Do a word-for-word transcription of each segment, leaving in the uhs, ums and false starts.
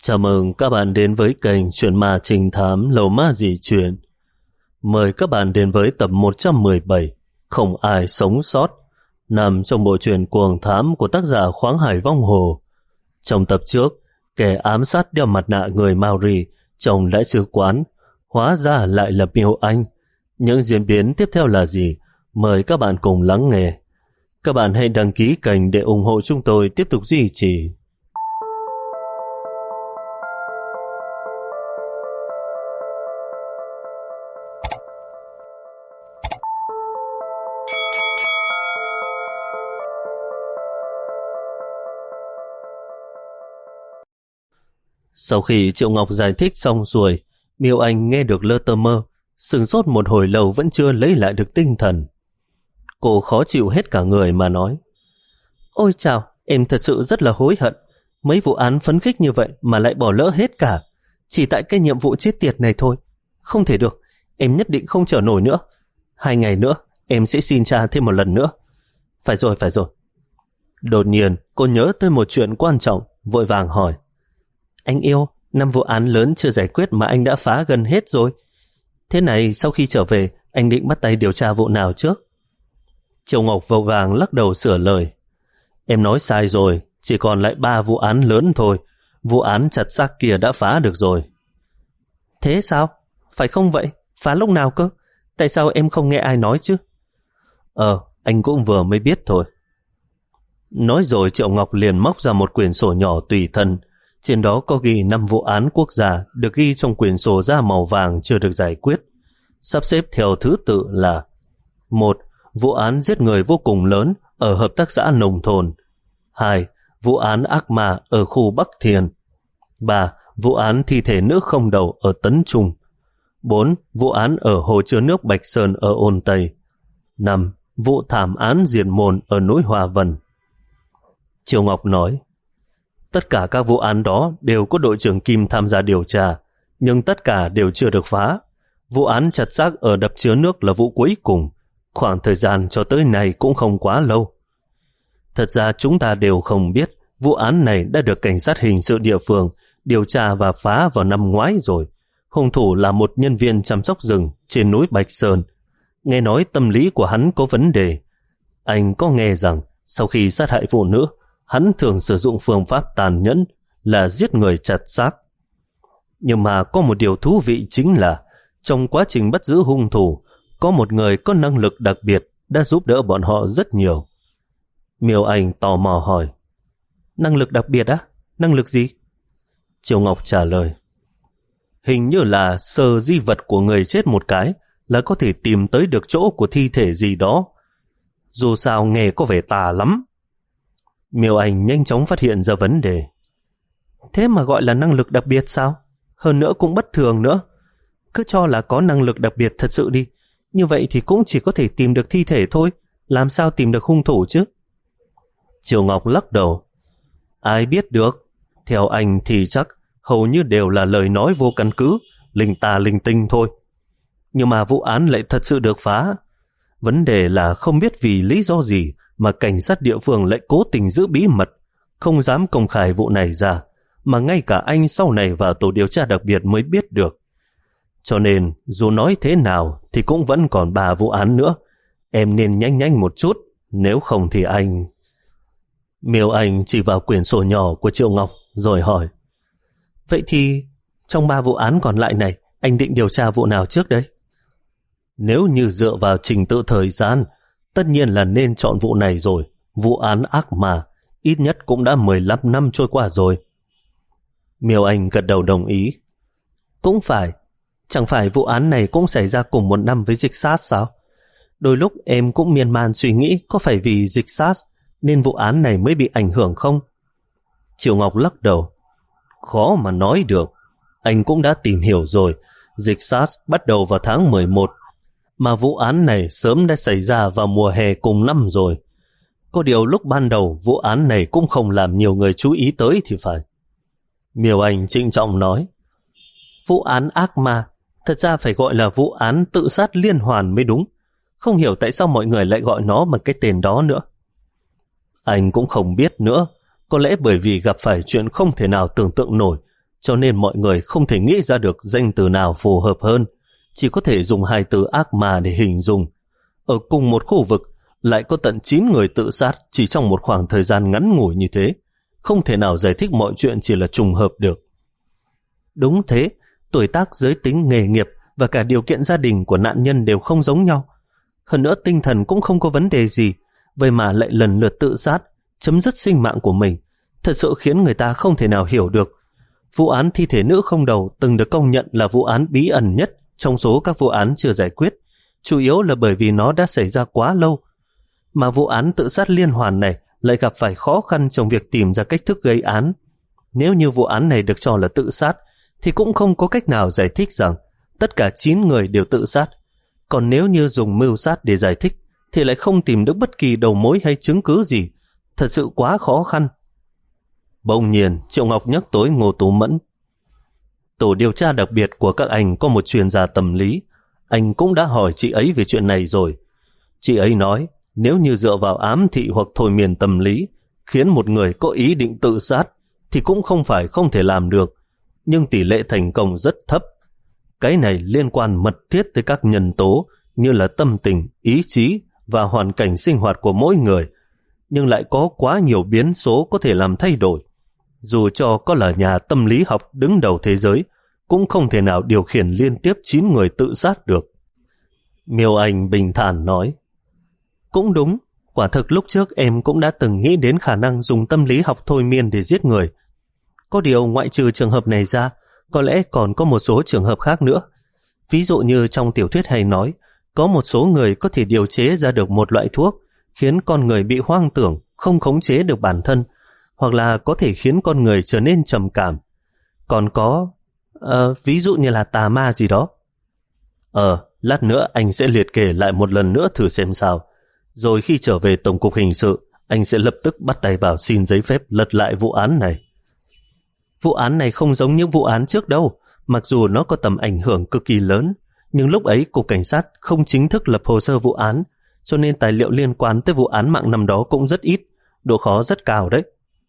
Chào mừng các bạn đến với kênh Chuyện Ma Trinh Thám Lầu Ma Dị Chuyện. Mời các bạn đến với tập một trăm mười bảy Không Ai Sống Sót, nằm trong bộ truyện Cuồng Thám của tác giả Khoáng Hải Vong Hồ. Trong tập trước, kẻ ám sát đeo mặt nạ người Maori trong đại sứ quán hóa ra lại là Miêu Anh. Những diễn biến tiếp theo là gì? Mời các bạn cùng lắng nghe. Các bạn hãy đăng ký kênh để ủng hộ chúng tôi tiếp tục duy trì. Sau khi Triệu Ngọc giải thích xong rồi, Miêu Anh nghe được lơ tơ mơ, sửng sốt một hồi lâu vẫn chưa lấy lại được tinh thần. Cô khó chịu hết cả người mà nói: Ôi chào, em thật sự rất là hối hận. Mấy vụ án phấn khích như vậy mà lại bỏ lỡ hết cả. Chỉ tại cái nhiệm vụ chết tiệt này thôi. Không thể được, em nhất định không chờ nổi nữa. Hai ngày nữa, em sẽ xin tra thêm một lần nữa. Phải rồi, phải rồi. Đột nhiên, cô nhớ tới một chuyện quan trọng, vội vàng hỏi: Anh yêu, năm vụ án lớn chưa giải quyết mà anh đã phá gần hết rồi. Thế này, sau khi trở về, anh định bắt tay điều tra vụ nào trước? Triệu Ngọc vội vàng lắc đầu sửa lời: Em nói sai rồi, chỉ còn lại ba vụ án lớn thôi. Vụ án chặt xác kia đã phá được rồi. Thế sao? Phải không vậy? Phá lúc nào cơ? Tại sao em không nghe ai nói chứ? Ờ, anh cũng vừa mới biết thôi. Nói rồi Triệu Ngọc liền móc ra một quyển sổ nhỏ tùy thân. Trên đó có ghi năm vụ án quốc gia được ghi trong quyển sổ da màu vàng chưa được giải quyết. Sắp xếp theo thứ tự là: một. Vụ án giết người vô cùng lớn ở hợp tác xã nông thôn. hai. Vụ án ác ma ở khu Bắc Thiền. ba. Vụ án thi thể nữ không đầu ở Tấn Trung. bốn. Vụ án ở hồ chứa nước Bạch Sơn ở Ôn Tây. năm. Vụ thảm án diệt môn ở núi Hòa Vân. Triều Ngọc nói: Tất cả các vụ án đó đều có đội trưởng Kim tham gia điều tra, nhưng tất cả đều chưa được phá. Vụ án chặt xác ở đập chứa nước là vụ cuối cùng. Khoảng thời gian cho tới nay cũng không quá lâu. Thật ra chúng ta đều không biết vụ án này đã được cảnh sát hình sự địa phương điều tra và phá vào năm ngoái rồi. Hung thủ là một nhân viên chăm sóc rừng trên núi Bạch Sơn. Nghe nói tâm lý của hắn có vấn đề. Anh có nghe rằng sau khi sát hại phụ nữ, hắn thường sử dụng phương pháp tàn nhẫn là giết người chặt xác. Nhưng mà có một điều thú vị chính là trong quá trình bắt giữ hung thủ, có một người có năng lực đặc biệt đã giúp đỡ bọn họ rất nhiều. Miêu Anh tò mò hỏi: Năng lực đặc biệt á? Năng lực gì? Triều Ngọc trả lời: Hình như là sờ di vật của người chết một cái là có thể tìm tới được chỗ của thi thể gì đó. Dù sao nghe có vẻ tà lắm. Miêu Anh nhanh chóng phát hiện ra vấn đề. Thế mà gọi là năng lực đặc biệt sao? Hơn nữa cũng bất thường nữa. Cứ cho là có năng lực đặc biệt thật sự đi. Như vậy thì cũng chỉ có thể tìm được thi thể thôi. Làm sao tìm được hung thủ chứ? Triều Ngọc lắc đầu: Ai biết được. Theo anh thì chắc hầu như đều là lời nói vô căn cứ, linh tà linh tinh thôi. Nhưng mà vụ án lại thật sự được phá. Vấn đề là không biết vì lý do gì mà cảnh sát địa phương lại cố tình giữ bí mật, không dám công khai vụ này ra, mà ngay cả anh sau này vào tổ điều tra đặc biệt mới biết được. Cho nên dù nói thế nào thì cũng vẫn còn ba vụ án nữa. Em nên nhanh nhanh một chút, nếu không thì anh... Miêu Anh chỉ vào quyển sổ nhỏ của Triệu Ngọc rồi hỏi: Vậy thì trong ba vụ án còn lại này, anh định điều tra vụ nào trước đấy? Nếu như dựa vào trình tự thời gian, tất nhiên là nên chọn vụ này rồi. Vụ án ác ma ít nhất cũng đã mười lăm năm trôi qua rồi. Miêu Anh gật đầu đồng ý. Cũng phải. Chẳng phải vụ án này cũng xảy ra cùng một năm với dịch SARS sao? Đôi lúc em cũng miên man suy nghĩ có phải vì dịch SARS nên vụ án này mới bị ảnh hưởng không? Triệu Ngọc lắc đầu: Khó mà nói được. Anh cũng đã tìm hiểu rồi. Dịch SARS bắt đầu vào tháng mười một, mà vụ án này sớm đã xảy ra vào mùa hè cùng năm rồi. Có điều lúc ban đầu vụ án này cũng không làm nhiều người chú ý tới thì phải. Miêu Anh trịnh trọng nói: Vụ án ác ma thật ra phải gọi là vụ án tự sát liên hoàn mới đúng. Không hiểu tại sao mọi người lại gọi nó bằng cái tên đó nữa. Anh cũng không biết nữa. Có lẽ bởi vì gặp phải chuyện không thể nào tưởng tượng nổi, cho nên mọi người không thể nghĩ ra được danh từ nào phù hợp hơn, chỉ có thể dùng hai từ ác ma để hình dung. Ở cùng một khu vực lại có tận chín người tự sát chỉ trong một khoảng thời gian ngắn ngủi như thế, không thể nào giải thích mọi chuyện chỉ là trùng hợp được. Đúng thế, tuổi tác, giới tính, nghề nghiệp và cả điều kiện gia đình của nạn nhân đều không giống nhau. Hơn nữa tinh thần cũng không có vấn đề gì, vậy mà lại lần lượt tự sát, chấm dứt sinh mạng của mình, thật sự khiến người ta không thể nào hiểu được. Vụ án thi thể nữ không đầu từng được công nhận là vụ án bí ẩn nhất trong số các vụ án chưa giải quyết, chủ yếu là bởi vì nó đã xảy ra quá lâu. Mà vụ án tự sát liên hoàn này lại gặp phải khó khăn trong việc tìm ra cách thức gây án. Nếu như vụ án này được cho là tự sát, thì cũng không có cách nào giải thích rằng tất cả chín người đều tự sát. Còn nếu như dùng mưu sát để giải thích, thì lại không tìm được bất kỳ đầu mối hay chứng cứ gì. Thật sự quá khó khăn. Bỗng nhiên, Triệu Ngọc nhắc tới Ngô Tú Mẫn. Tổ điều tra đặc biệt của các anh có một chuyên gia tâm lý. Anh cũng đã hỏi chị ấy về chuyện này rồi. Chị ấy nói, nếu như dựa vào ám thị hoặc thôi miên tâm lý, khiến một người có ý định tự sát, thì cũng không phải không thể làm được, nhưng tỷ lệ thành công rất thấp. Cái này liên quan mật thiết tới các nhân tố như là tâm tình, ý chí và hoàn cảnh sinh hoạt của mỗi người, nhưng lại có quá nhiều biến số có thể làm thay đổi. Dù cho có là nhà tâm lý học đứng đầu thế giới, cũng không thể nào điều khiển liên tiếp chín người tự sát được. Miêu Anh bình thản nói, cũng đúng, quả thực lúc trước em cũng đã từng nghĩ đến khả năng dùng tâm lý học thôi miên để giết người. Có điều ngoại trừ trường hợp này ra, có lẽ còn có một số trường hợp khác nữa. Ví dụ như trong tiểu thuyết hay nói, có một số người có thể điều chế ra được một loại thuốc khiến con người bị hoang tưởng, không khống chế được bản thân, hoặc là có thể khiến con người trở nên trầm cảm. Còn có, uh, ví dụ như là tà ma gì đó. Ờ, lát nữa anh sẽ liệt kê lại một lần nữa thử xem sao. Rồi khi trở về Tổng cục Hình sự, anh sẽ lập tức bắt tay vào xin giấy phép lật lại vụ án này. Vụ án này không giống những vụ án trước đâu, mặc dù nó có tầm ảnh hưởng cực kỳ lớn, nhưng lúc ấy Cục Cảnh sát không chính thức lập hồ sơ vụ án, cho nên tài liệu liên quan tới vụ án mạng năm đó cũng rất ít, độ khó rất cao đấy.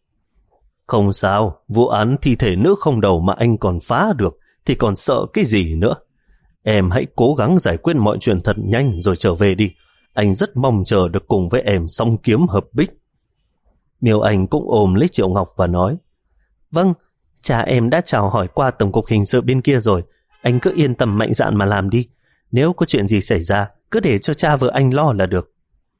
Không sao, vụ án thi thể nữ không đầu mà anh còn phá được, thì còn sợ cái gì nữa. Em hãy cố gắng giải quyết mọi chuyện thật nhanh rồi trở về đi. Anh rất mong chờ được cùng với em song kiếm hợp bích. Miêu Anh cũng ôm lấy Triệu Ngọc và nói, vâng, cha em đã chào hỏi qua Tổng cục Hình sự bên kia rồi, anh cứ yên tâm mạnh dạn mà làm đi. Nếu có chuyện gì xảy ra, cứ để cho cha vợ anh lo là được.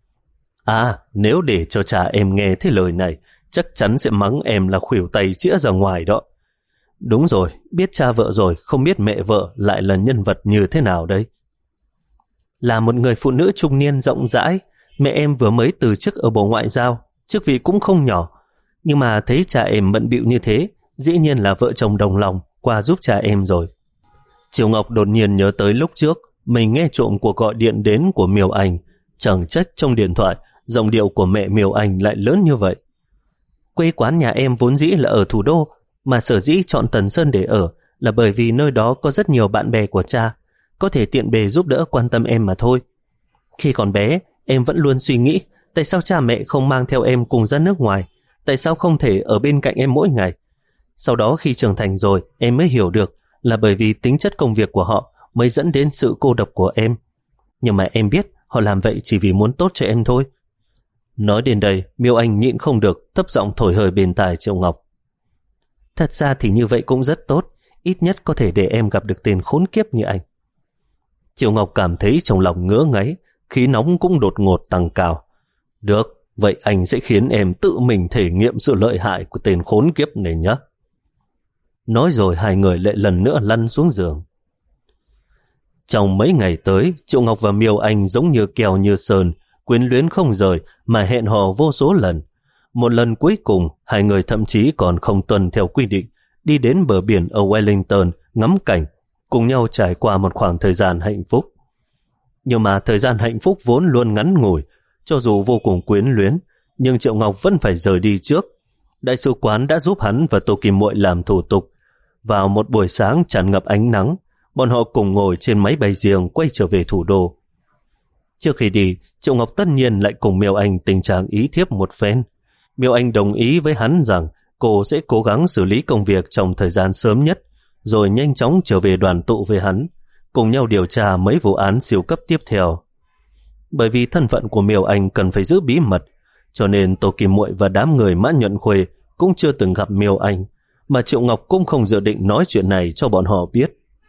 À, nếu để cho cha em nghe thấy lời này, chắc chắn sẽ mắng em là khuỷu tay chĩa ra ngoài đó. Đúng rồi, biết cha vợ rồi, không biết mẹ vợ lại là nhân vật như thế nào đấy. Là một người phụ nữ trung niên rộng rãi, mẹ em vừa mới từ chức ở Bộ Ngoại giao, chức vị cũng không nhỏ. Nhưng mà thấy cha em bận bịu như thế, dĩ nhiên là vợ chồng đồng lòng qua giúp cha em rồi. Triệu Ngọc đột nhiên nhớ tới lúc trước mình nghe trộm cuộc gọi điện đến của Miêu Anh, chẳng trách trong điện thoại giọng điệu của mẹ Miêu Anh lại lớn như vậy. Quê quán nhà em vốn dĩ là ở thủ đô, mà sở dĩ chọn Tần Sơn để ở là bởi vì nơi đó có rất nhiều bạn bè của cha, có thể tiện bề giúp đỡ quan tâm em mà thôi. Khi còn bé, em vẫn luôn suy nghĩ tại sao cha mẹ không mang theo em cùng ra nước ngoài, tại sao không thể ở bên cạnh em mỗi ngày. Sau đó khi trưởng thành rồi, em mới hiểu được là bởi vì tính chất công việc của họ mới dẫn đến sự cô độc của em. Nhưng mà em biết họ làm vậy chỉ vì muốn tốt cho em thôi. Nói đến đây, Miêu Anh nhịn không được, thấp giọng thổi hơi bên tai Triệu Ngọc. Thật ra thì như vậy cũng rất tốt, ít nhất có thể để em gặp được tên khốn kiếp như anh. Triệu Ngọc cảm thấy trong lòng ngứa ngáy, khí nóng cũng đột ngột tăng cao. Được, vậy anh sẽ khiến em tự mình thể nghiệm sự lợi hại của tên khốn kiếp này nhé. Nói rồi hai người lại lần nữa lăn xuống giường. Trong mấy ngày tới, Triệu Ngọc và Miêu Anh giống như kèo như sơn, quyến luyến không rời mà hẹn hò vô số lần. Một lần cuối cùng, hai người thậm chí còn không tuân theo quy định, đi đến bờ biển ở Wellington ngắm cảnh, cùng nhau trải qua một khoảng thời gian hạnh phúc. Nhưng mà thời gian hạnh phúc vốn luôn ngắn ngủi, cho dù vô cùng quyến luyến, nhưng Triệu Ngọc vẫn phải rời đi trước. Đại sứ quán đã giúp hắn và Tô Kim Muội làm thủ tục. Vào một buổi sáng tràn ngập ánh nắng, bọn họ cùng ngồi trên máy bay riêng quay trở về thủ đô. Trước khi đi, Triệu Ngọc tất nhiên lại cùng Miêu Anh tình trạng ý thiếp một phen. Miêu Anh đồng ý với hắn rằng cô sẽ cố gắng xử lý công việc trong thời gian sớm nhất, rồi nhanh chóng trở về đoàn tụ với hắn, cùng nhau điều tra mấy vụ án siêu cấp tiếp theo. Bởi vì thân phận của Miêu Anh cần phải giữ bí mật, cho nên Tô Kim Muội và đám người Mã Nhuận Khuê cũng chưa từng gặp Miêu Anh, mà Triệu Ngọc cũng không dự định nói chuyện này cho bọn họ biết.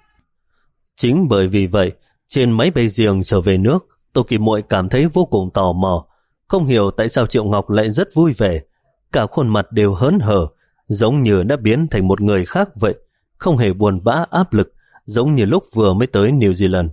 Chính bởi vì vậy, trên máy bay riêng trở về nước, Tô Kim Muội cảm thấy vô cùng tò mò, không hiểu tại sao Triệu Ngọc lại rất vui vẻ, cả khuôn mặt đều hớn hở, giống như đã biến thành một người khác vậy, không hề buồn bã áp lực, giống như lúc vừa mới tới New Zealand.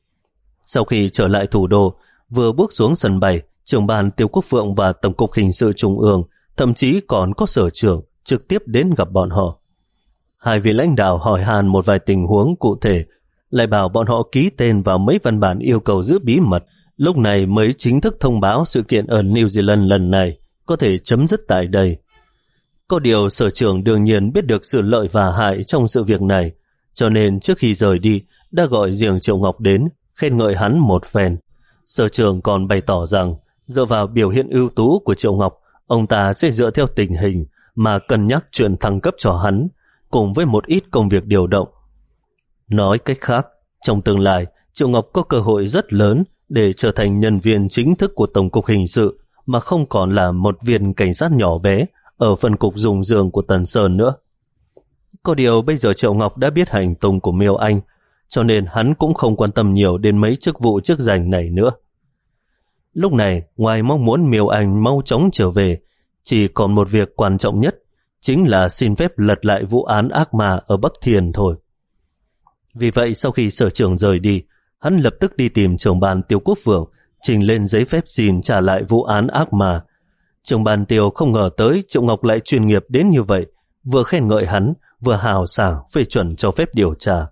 Sau khi trở lại thủ đô, vừa bước xuống sân bay, trưởng ban Tiêu Quốc Phượng và Tổng cục Hình sự Trung ương, thậm chí còn có sở trưởng trực tiếp đến gặp bọn họ. Hai vị lãnh đạo hỏi han một vài tình huống cụ thể, lại bảo bọn họ ký tên vào mấy văn bản yêu cầu giữ bí mật, lúc này mới chính thức thông báo sự kiện ở New Zealand lần này có thể chấm dứt tại đây. Có điều sở trưởng đương nhiên biết được sự lợi và hại trong sự việc này, cho nên trước khi rời đi đã gọi riêng Triệu Ngọc đến, khen ngợi hắn một phen. Sở trưởng còn bày tỏ rằng dựa vào biểu hiện ưu tú của Triệu Ngọc, ông ta sẽ dựa theo tình hình mà cân nhắc chuyện thăng cấp cho hắn, cùng với một ít công việc điều động. Nói cách khác, trong tương lai, Triệu Ngọc có cơ hội rất lớn để trở thành nhân viên chính thức của Tổng cục Hình sự, mà không còn là một viên cảnh sát nhỏ bé ở phân cục Dùng Dương của Tần Sơn nữa. Có điều bây giờ Triệu Ngọc đã biết hành tung của Miêu Anh, cho nên hắn cũng không quan tâm nhiều đến mấy chức vụ chức danh này nữa. Lúc này, ngoài mong muốn Miêu Anh mau chóng trở về, chỉ còn một việc quan trọng nhất, chính là xin phép lật lại vụ án ác ma ở Bắc Thiền thôi. Vì vậy sau khi sở trưởng rời đi, hắn lập tức đi tìm trưởng ban Tiêu Quốc Phượng, trình lên giấy phép xin trả lại vụ án ác ma. Trưởng ban Tiêu không ngờ tới Triệu Ngọc lại chuyên nghiệp đến như vậy, vừa khen ngợi hắn, vừa hào sảng phê chuẩn cho phép điều tra.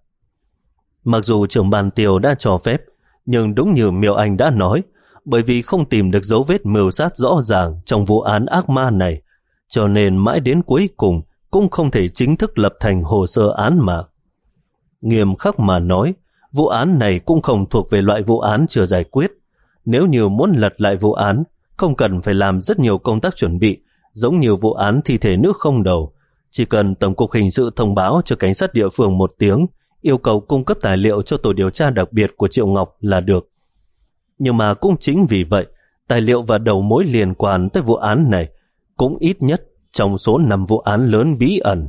Mặc dù trưởng ban Tiêu đã cho phép, nhưng đúng như Miêu Anh đã nói, bởi vì không tìm được dấu vết mưu sát rõ ràng trong vụ án ác ma này, cho nên mãi đến cuối cùng cũng không thể chính thức lập thành hồ sơ án mạng. Nghiêm khắc mà nói, vụ án này cũng không thuộc về loại vụ án chưa giải quyết. Nếu như muốn lật lại vụ án, không cần phải làm rất nhiều công tác chuẩn bị, giống như vụ án thi thể nữ không đầu. Chỉ cần Tổng cục Hình sự thông báo cho cảnh sát địa phương một tiếng, yêu cầu cung cấp tài liệu cho tổ điều tra đặc biệt của Triệu Ngọc là được. Nhưng mà cũng chính vì vậy, tài liệu và đầu mối liên quan tới vụ án này cũng ít nhất trong số năm vụ án lớn bí ẩn.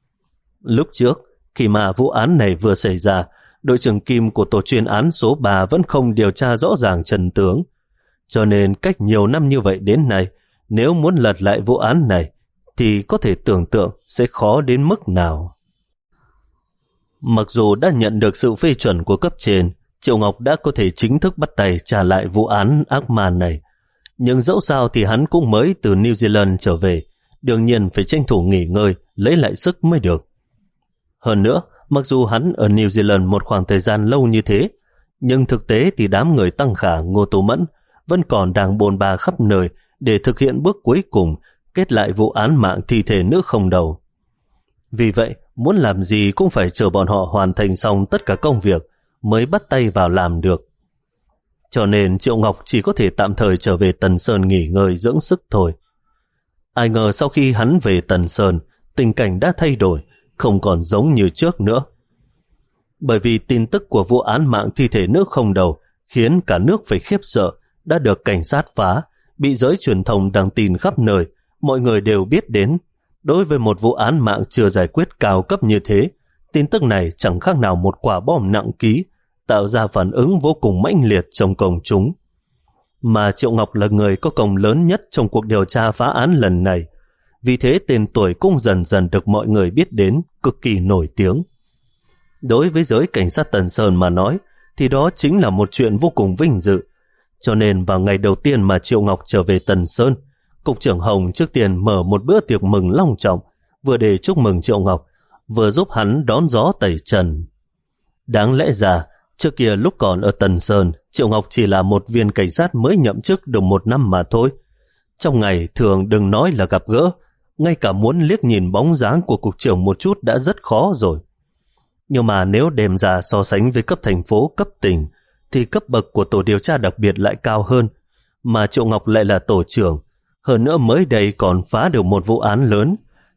Lúc trước, khi mà vụ án này vừa xảy ra, đội trưởng Kim của tổ chuyên án số ba vẫn không điều tra rõ ràng chân tướng. Cho nên cách nhiều năm như vậy đến nay, nếu muốn lật lại vụ án này, thì có thể tưởng tượng sẽ khó đến mức nào. Mặc dù đã nhận được sự phê chuẩn của cấp trên, Triệu Ngọc đã có thể chính thức bắt tay trả lại vụ án ác ma này. Nhưng dẫu sao thì hắn cũng mới từ New Zealand trở về, đương nhiên phải tranh thủ nghỉ ngơi, lấy lại sức mới được. Hơn nữa, mặc dù hắn ở New Zealand một khoảng thời gian lâu như thế, nhưng thực tế thì đám người Tăng Khả, Ngô Tú Mẫn vẫn còn đang bồn ba khắp nơi để thực hiện bước cuối cùng, kết lại vụ án mạng thi thể nữ không đầu. Vì vậy, muốn làm gì cũng phải chờ bọn họ hoàn thành xong tất cả công việc mới bắt tay vào làm được. Cho nên Triệu Ngọc chỉ có thể tạm thời trở về Tần Sơn nghỉ ngơi dưỡng sức thôi. Ai ngờ sau khi hắn về Tần Sơn, tình cảnh đã thay đổi, không còn giống như trước nữa. Bởi vì tin tức của vụ án mạng thi thể nữ không đầu khiến cả nước phải khiếp sợ, đã được cảnh sát phá, bị giới truyền thông đăng tin khắp nơi, mọi người đều biết đến. Đối với một vụ án mạng chưa giải quyết cao cấp như thế, tin tức này chẳng khác nào một quả bom nặng ký, tạo ra phản ứng vô cùng mãnh liệt trong công chúng. Mà Triệu Ngọc là người có công lớn nhất trong cuộc điều tra phá án lần này, vì thế tên tuổi cũng dần dần được mọi người biết đến, cực kỳ nổi tiếng. Đối với giới cảnh sát Tần Sơn mà nói, thì đó chính là một chuyện vô cùng vinh dự. Cho nên vào ngày đầu tiên mà Triệu Ngọc trở về Tần Sơn, Cục trưởng Hồng trước tiên mở một bữa tiệc mừng long trọng, vừa để chúc mừng Triệu Ngọc, vừa giúp hắn đón gió tẩy trần. Đáng lẽ ra, trước kia lúc còn ở Tần Sơn, Triệu Ngọc chỉ là một viên cảnh sát mới nhậm chức được một năm mà thôi. Trong ngày thường đừng nói là gặp gỡ, ngay cả muốn liếc nhìn bóng dáng của cục trưởng một chút đã rất khó rồi. Nhưng mà nếu đem ra so sánh với cấp thành phố, cấp tỉnh, thì cấp bậc của tổ điều tra đặc biệt lại cao hơn, mà Triệu Ngọc lại là tổ trưởng. Hơn nữa mới đây còn phá được một vụ án lớn,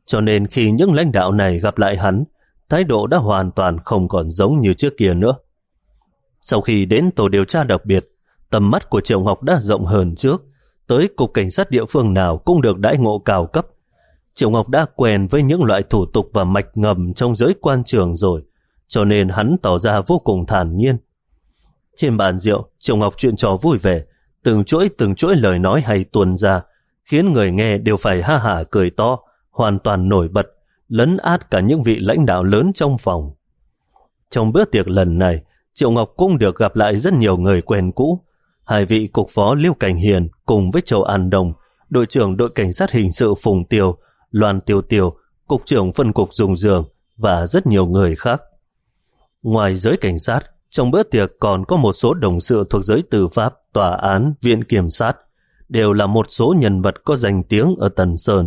cho nên khi những lãnh đạo này gặp lại hắn, thái độ đã hoàn toàn không còn giống như trước kia nữa. Sau khi đến tổ điều tra đặc biệt, tầm mắt của Triệu Ngọc đã rộng hơn trước, tới cục cảnh sát địa phương nào cũng được đãi ngộ cao cấp. Triệu Ngọc đã quen với những loại thủ tục và mạch ngầm trong giới quan trường rồi, cho nên hắn tỏ ra vô cùng thản nhiên. Trên bàn rượu, Triệu Ngọc chuyện trò vui vẻ, từng chuỗi từng chuỗi lời nói hay tuôn ra, khiến người nghe đều phải ha hả cười to, hoàn toàn nổi bật, lấn át cả những vị lãnh đạo lớn trong phòng. Trong bữa tiệc lần này, Triệu Ngọc cũng được gặp lại rất nhiều người quen cũ. Hai vị cục phó Liêu Cảnh Hiền cùng với Châu An Đồng, đội trưởng đội cảnh sát hình sự Phùng Tiêu, Loan Tiêu Tiêu, cục trưởng phân cục Dùng Dường và rất nhiều người khác. Ngoài giới cảnh sát, trong bữa tiệc còn có một số đồng sự thuộc giới tư pháp, tòa án, viện kiểm sát, đều là một số nhân vật có danh tiếng ở Tần Sơn.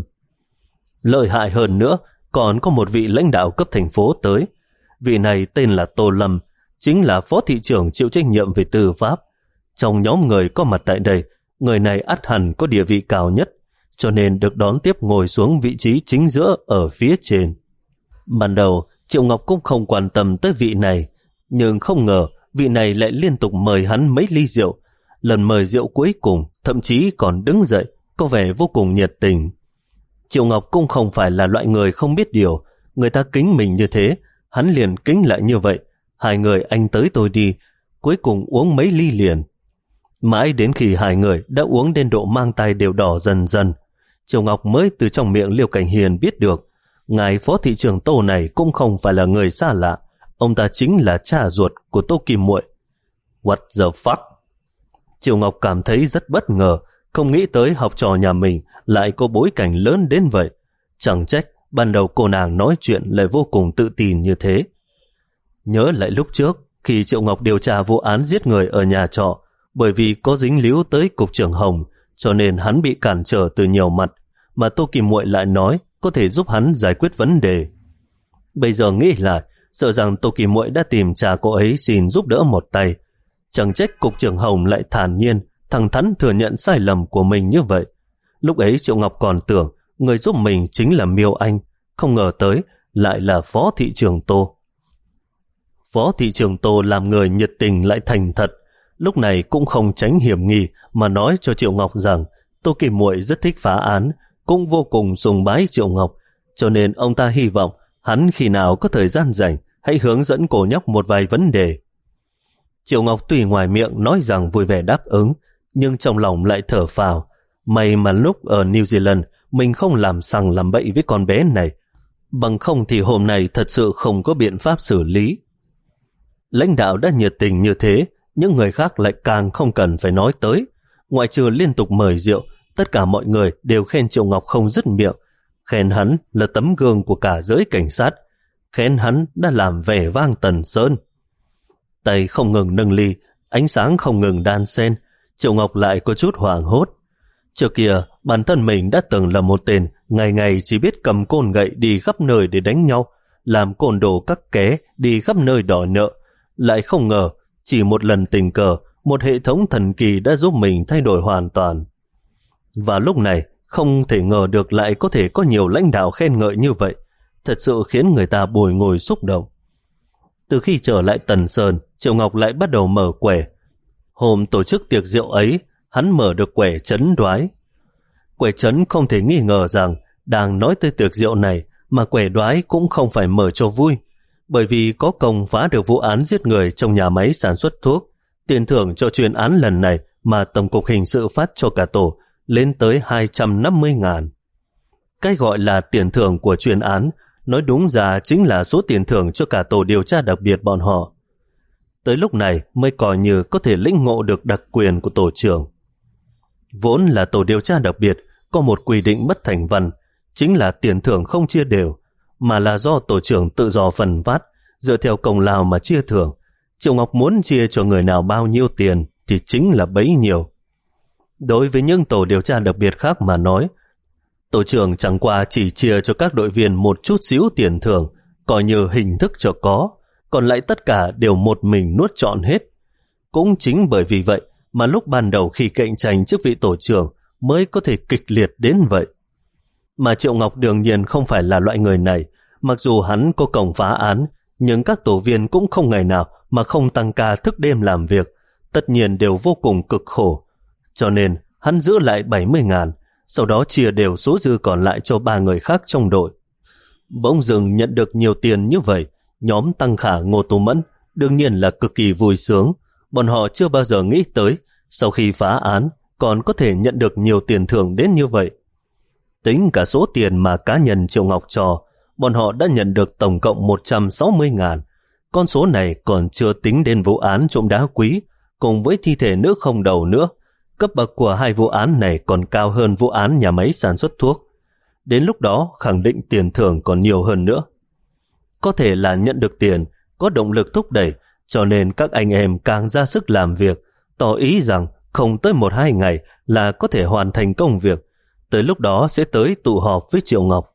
Lợi hại hơn nữa, còn có một vị lãnh đạo cấp thành phố tới. Vị này tên là Tô Lâm, chính là phó thị trưởng chịu trách nhiệm về tư pháp. Trong nhóm người có mặt tại đây, người này ắt hẳn có địa vị cao nhất, cho nên được đón tiếp ngồi xuống vị trí chính giữa ở phía trên. Ban đầu, Triệu Ngọc cũng không quan tâm tới vị này, nhưng không ngờ vị này lại liên tục mời hắn mấy ly rượu. Lần mời rượu cuối cùng, thậm chí còn đứng dậy, có vẻ vô cùng nhiệt tình. Triệu Ngọc cũng không phải là loại người không biết điều, người ta kính mình như thế, hắn liền kính lại như vậy. Hai người anh tới tôi đi, cuối cùng uống mấy ly liền. Mãi đến khi hai người đã uống đến độ mang tay đều đỏ dần dần, Triệu Ngọc mới từ trong miệng Liêu Cảnh Hiền biết được, ngài phó thị trưởng Tô này cũng không phải là người xa lạ, ông ta chính là cha ruột của Tô Kim Muội. What the fuck? Triệu Ngọc cảm thấy rất bất ngờ, không nghĩ tới học trò nhà mình lại có bối cảnh lớn đến vậy. Chẳng trách ban đầu cô nàng nói chuyện lại vô cùng tự tin như thế. Nhớ lại lúc trước, khi Triệu Ngọc điều tra vụ án giết người ở nhà trọ, bởi vì có dính líu tới cục trưởng Hồng, cho nên hắn bị cản trở từ nhiều mặt, mà Tô Kim Muội lại nói có thể giúp hắn giải quyết vấn đề. Bây giờ nghĩ lại, sợ rằng Tô Kim Muội đã tìm cha cô ấy xin giúp đỡ một tay. Chẳng trách cục trưởng Hồng lại thản nhiên, thẳng thắn thừa nhận sai lầm của mình như vậy. Lúc ấy Triệu Ngọc còn tưởng người giúp mình chính là Miêu Anh, không ngờ tới lại là phó thị trưởng Tô. Phó thị trưởng Tô làm người nhiệt tình lại thành thật, lúc này cũng không tránh hiểm nghi mà nói cho Triệu Ngọc rằng Tô Kim Muội rất thích phá án, cũng vô cùng sùng bái Triệu Ngọc, cho nên ông ta hy vọng hắn khi nào có thời gian rảnh hãy hướng dẫn cô nhóc một vài vấn đề. Triệu Ngọc tuy ngoài miệng nói rằng vui vẻ đáp ứng, nhưng trong lòng lại thở phào. May mà lúc ở New Zealand mình không làm sằng làm bậy với con bé này, bằng không thì hôm nay thật sự không có biện pháp xử lý. Lãnh đạo đã nhiệt tình như thế, những người khác lại càng không cần phải nói tới. Ngoại trừ liên tục mời rượu, tất cả mọi người đều khen Triệu Ngọc không dứt miệng, khen hắn là tấm gương của cả giới cảnh sát, khen hắn đã làm vẻ vang Tần Sơn. Tay không ngừng nâng ly, ánh sáng không ngừng đan xen, Triệu Ngọc lại có chút hoảng hốt. Trước kia, bản thân mình đã từng là một tên ngày ngày chỉ biết cầm côn gậy đi khắp nơi để đánh nhau, làm côn đồ các ké đi khắp nơi đòi nợ. Lại không ngờ, chỉ một lần tình cờ, một hệ thống thần kỳ đã giúp mình thay đổi hoàn toàn. Và lúc này, không thể ngờ được lại có thể có nhiều lãnh đạo khen ngợi như vậy, thật sự khiến người ta bồi ngồi xúc động. Từ khi trở lại Tần Sơn, Triệu Ngọc lại bắt đầu mở quẻ. Hôm tổ chức tiệc rượu ấy, hắn mở được quẻ trấn đoái. Quẻ trấn không thể nghi ngờ rằng đang nói tới tiệc rượu này mà quẻ đoái cũng không phải mở cho vui, bởi vì có công phá được vụ án giết người trong nhà máy sản xuất thuốc. Tiền thưởng cho chuyên án lần này mà Tổng cục Hình sự phát cho cả tổ lên tới hai trăm năm mươi ngàn. Cái gọi là tiền thưởng của chuyên án nói đúng ra chính là số tiền thưởng cho cả tổ điều tra đặc biệt bọn họ. Tới lúc này mới coi như có thể lĩnh ngộ được đặc quyền của tổ trưởng. Vốn là tổ điều tra đặc biệt có một quy định bất thành văn, chính là tiền thưởng không chia đều, mà là do tổ trưởng tự do phân phát, dựa theo công lao mà chia thưởng. Triệu Ngọc muốn chia cho người nào bao nhiêu tiền thì chính là bấy nhiêu. Đối với những tổ điều tra đặc biệt khác mà nói, tổ trưởng chẳng qua chỉ chia cho các đội viên một chút xíu tiền thưởng, coi như hình thức cho có, còn lại tất cả đều một mình nuốt trọn hết. Cũng chính bởi vì vậy mà lúc ban đầu khi cạnh tranh chức vị tổ trưởng mới có thể kịch liệt đến vậy. Mà Triệu Ngọc đương nhiên không phải là loại người này. Mặc dù hắn có cổng phá án, nhưng các tổ viên cũng không ngày nào mà không tăng ca thức đêm làm việc, tất nhiên đều vô cùng cực khổ. Cho nên hắn giữ lại bảy mươi ngàn, sau đó chia đều số dư còn lại cho ba người khác trong đội. Bỗng dưng nhận được nhiều tiền như vậy, nhóm Tăng Khả, Ngô Tú Mẫn đương nhiên là cực kỳ vui sướng. Bọn họ chưa bao giờ nghĩ tới sau khi phá án còn có thể nhận được nhiều tiền thưởng đến như vậy. Tính cả số tiền mà cá nhân Triệu Ngọc cho, bọn họ đã nhận được tổng cộng một trăm sáu mươi ngàn. Con số này còn chưa tính đến vụ án trộm đá quý cùng với thi thể nữ không đầu nữa. Cấp bậc của hai vụ án này còn cao hơn vụ án nhà máy sản xuất thuốc. Đến lúc đó khẳng định tiền thưởng còn nhiều hơn nữa. Có thể là nhận được tiền, có động lực thúc đẩy, cho nên các anh em càng ra sức làm việc, tỏ ý rằng không tới một hai ngày là có thể hoàn thành công việc. Tới lúc đó sẽ tới tụ họp với Triệu Ngọc.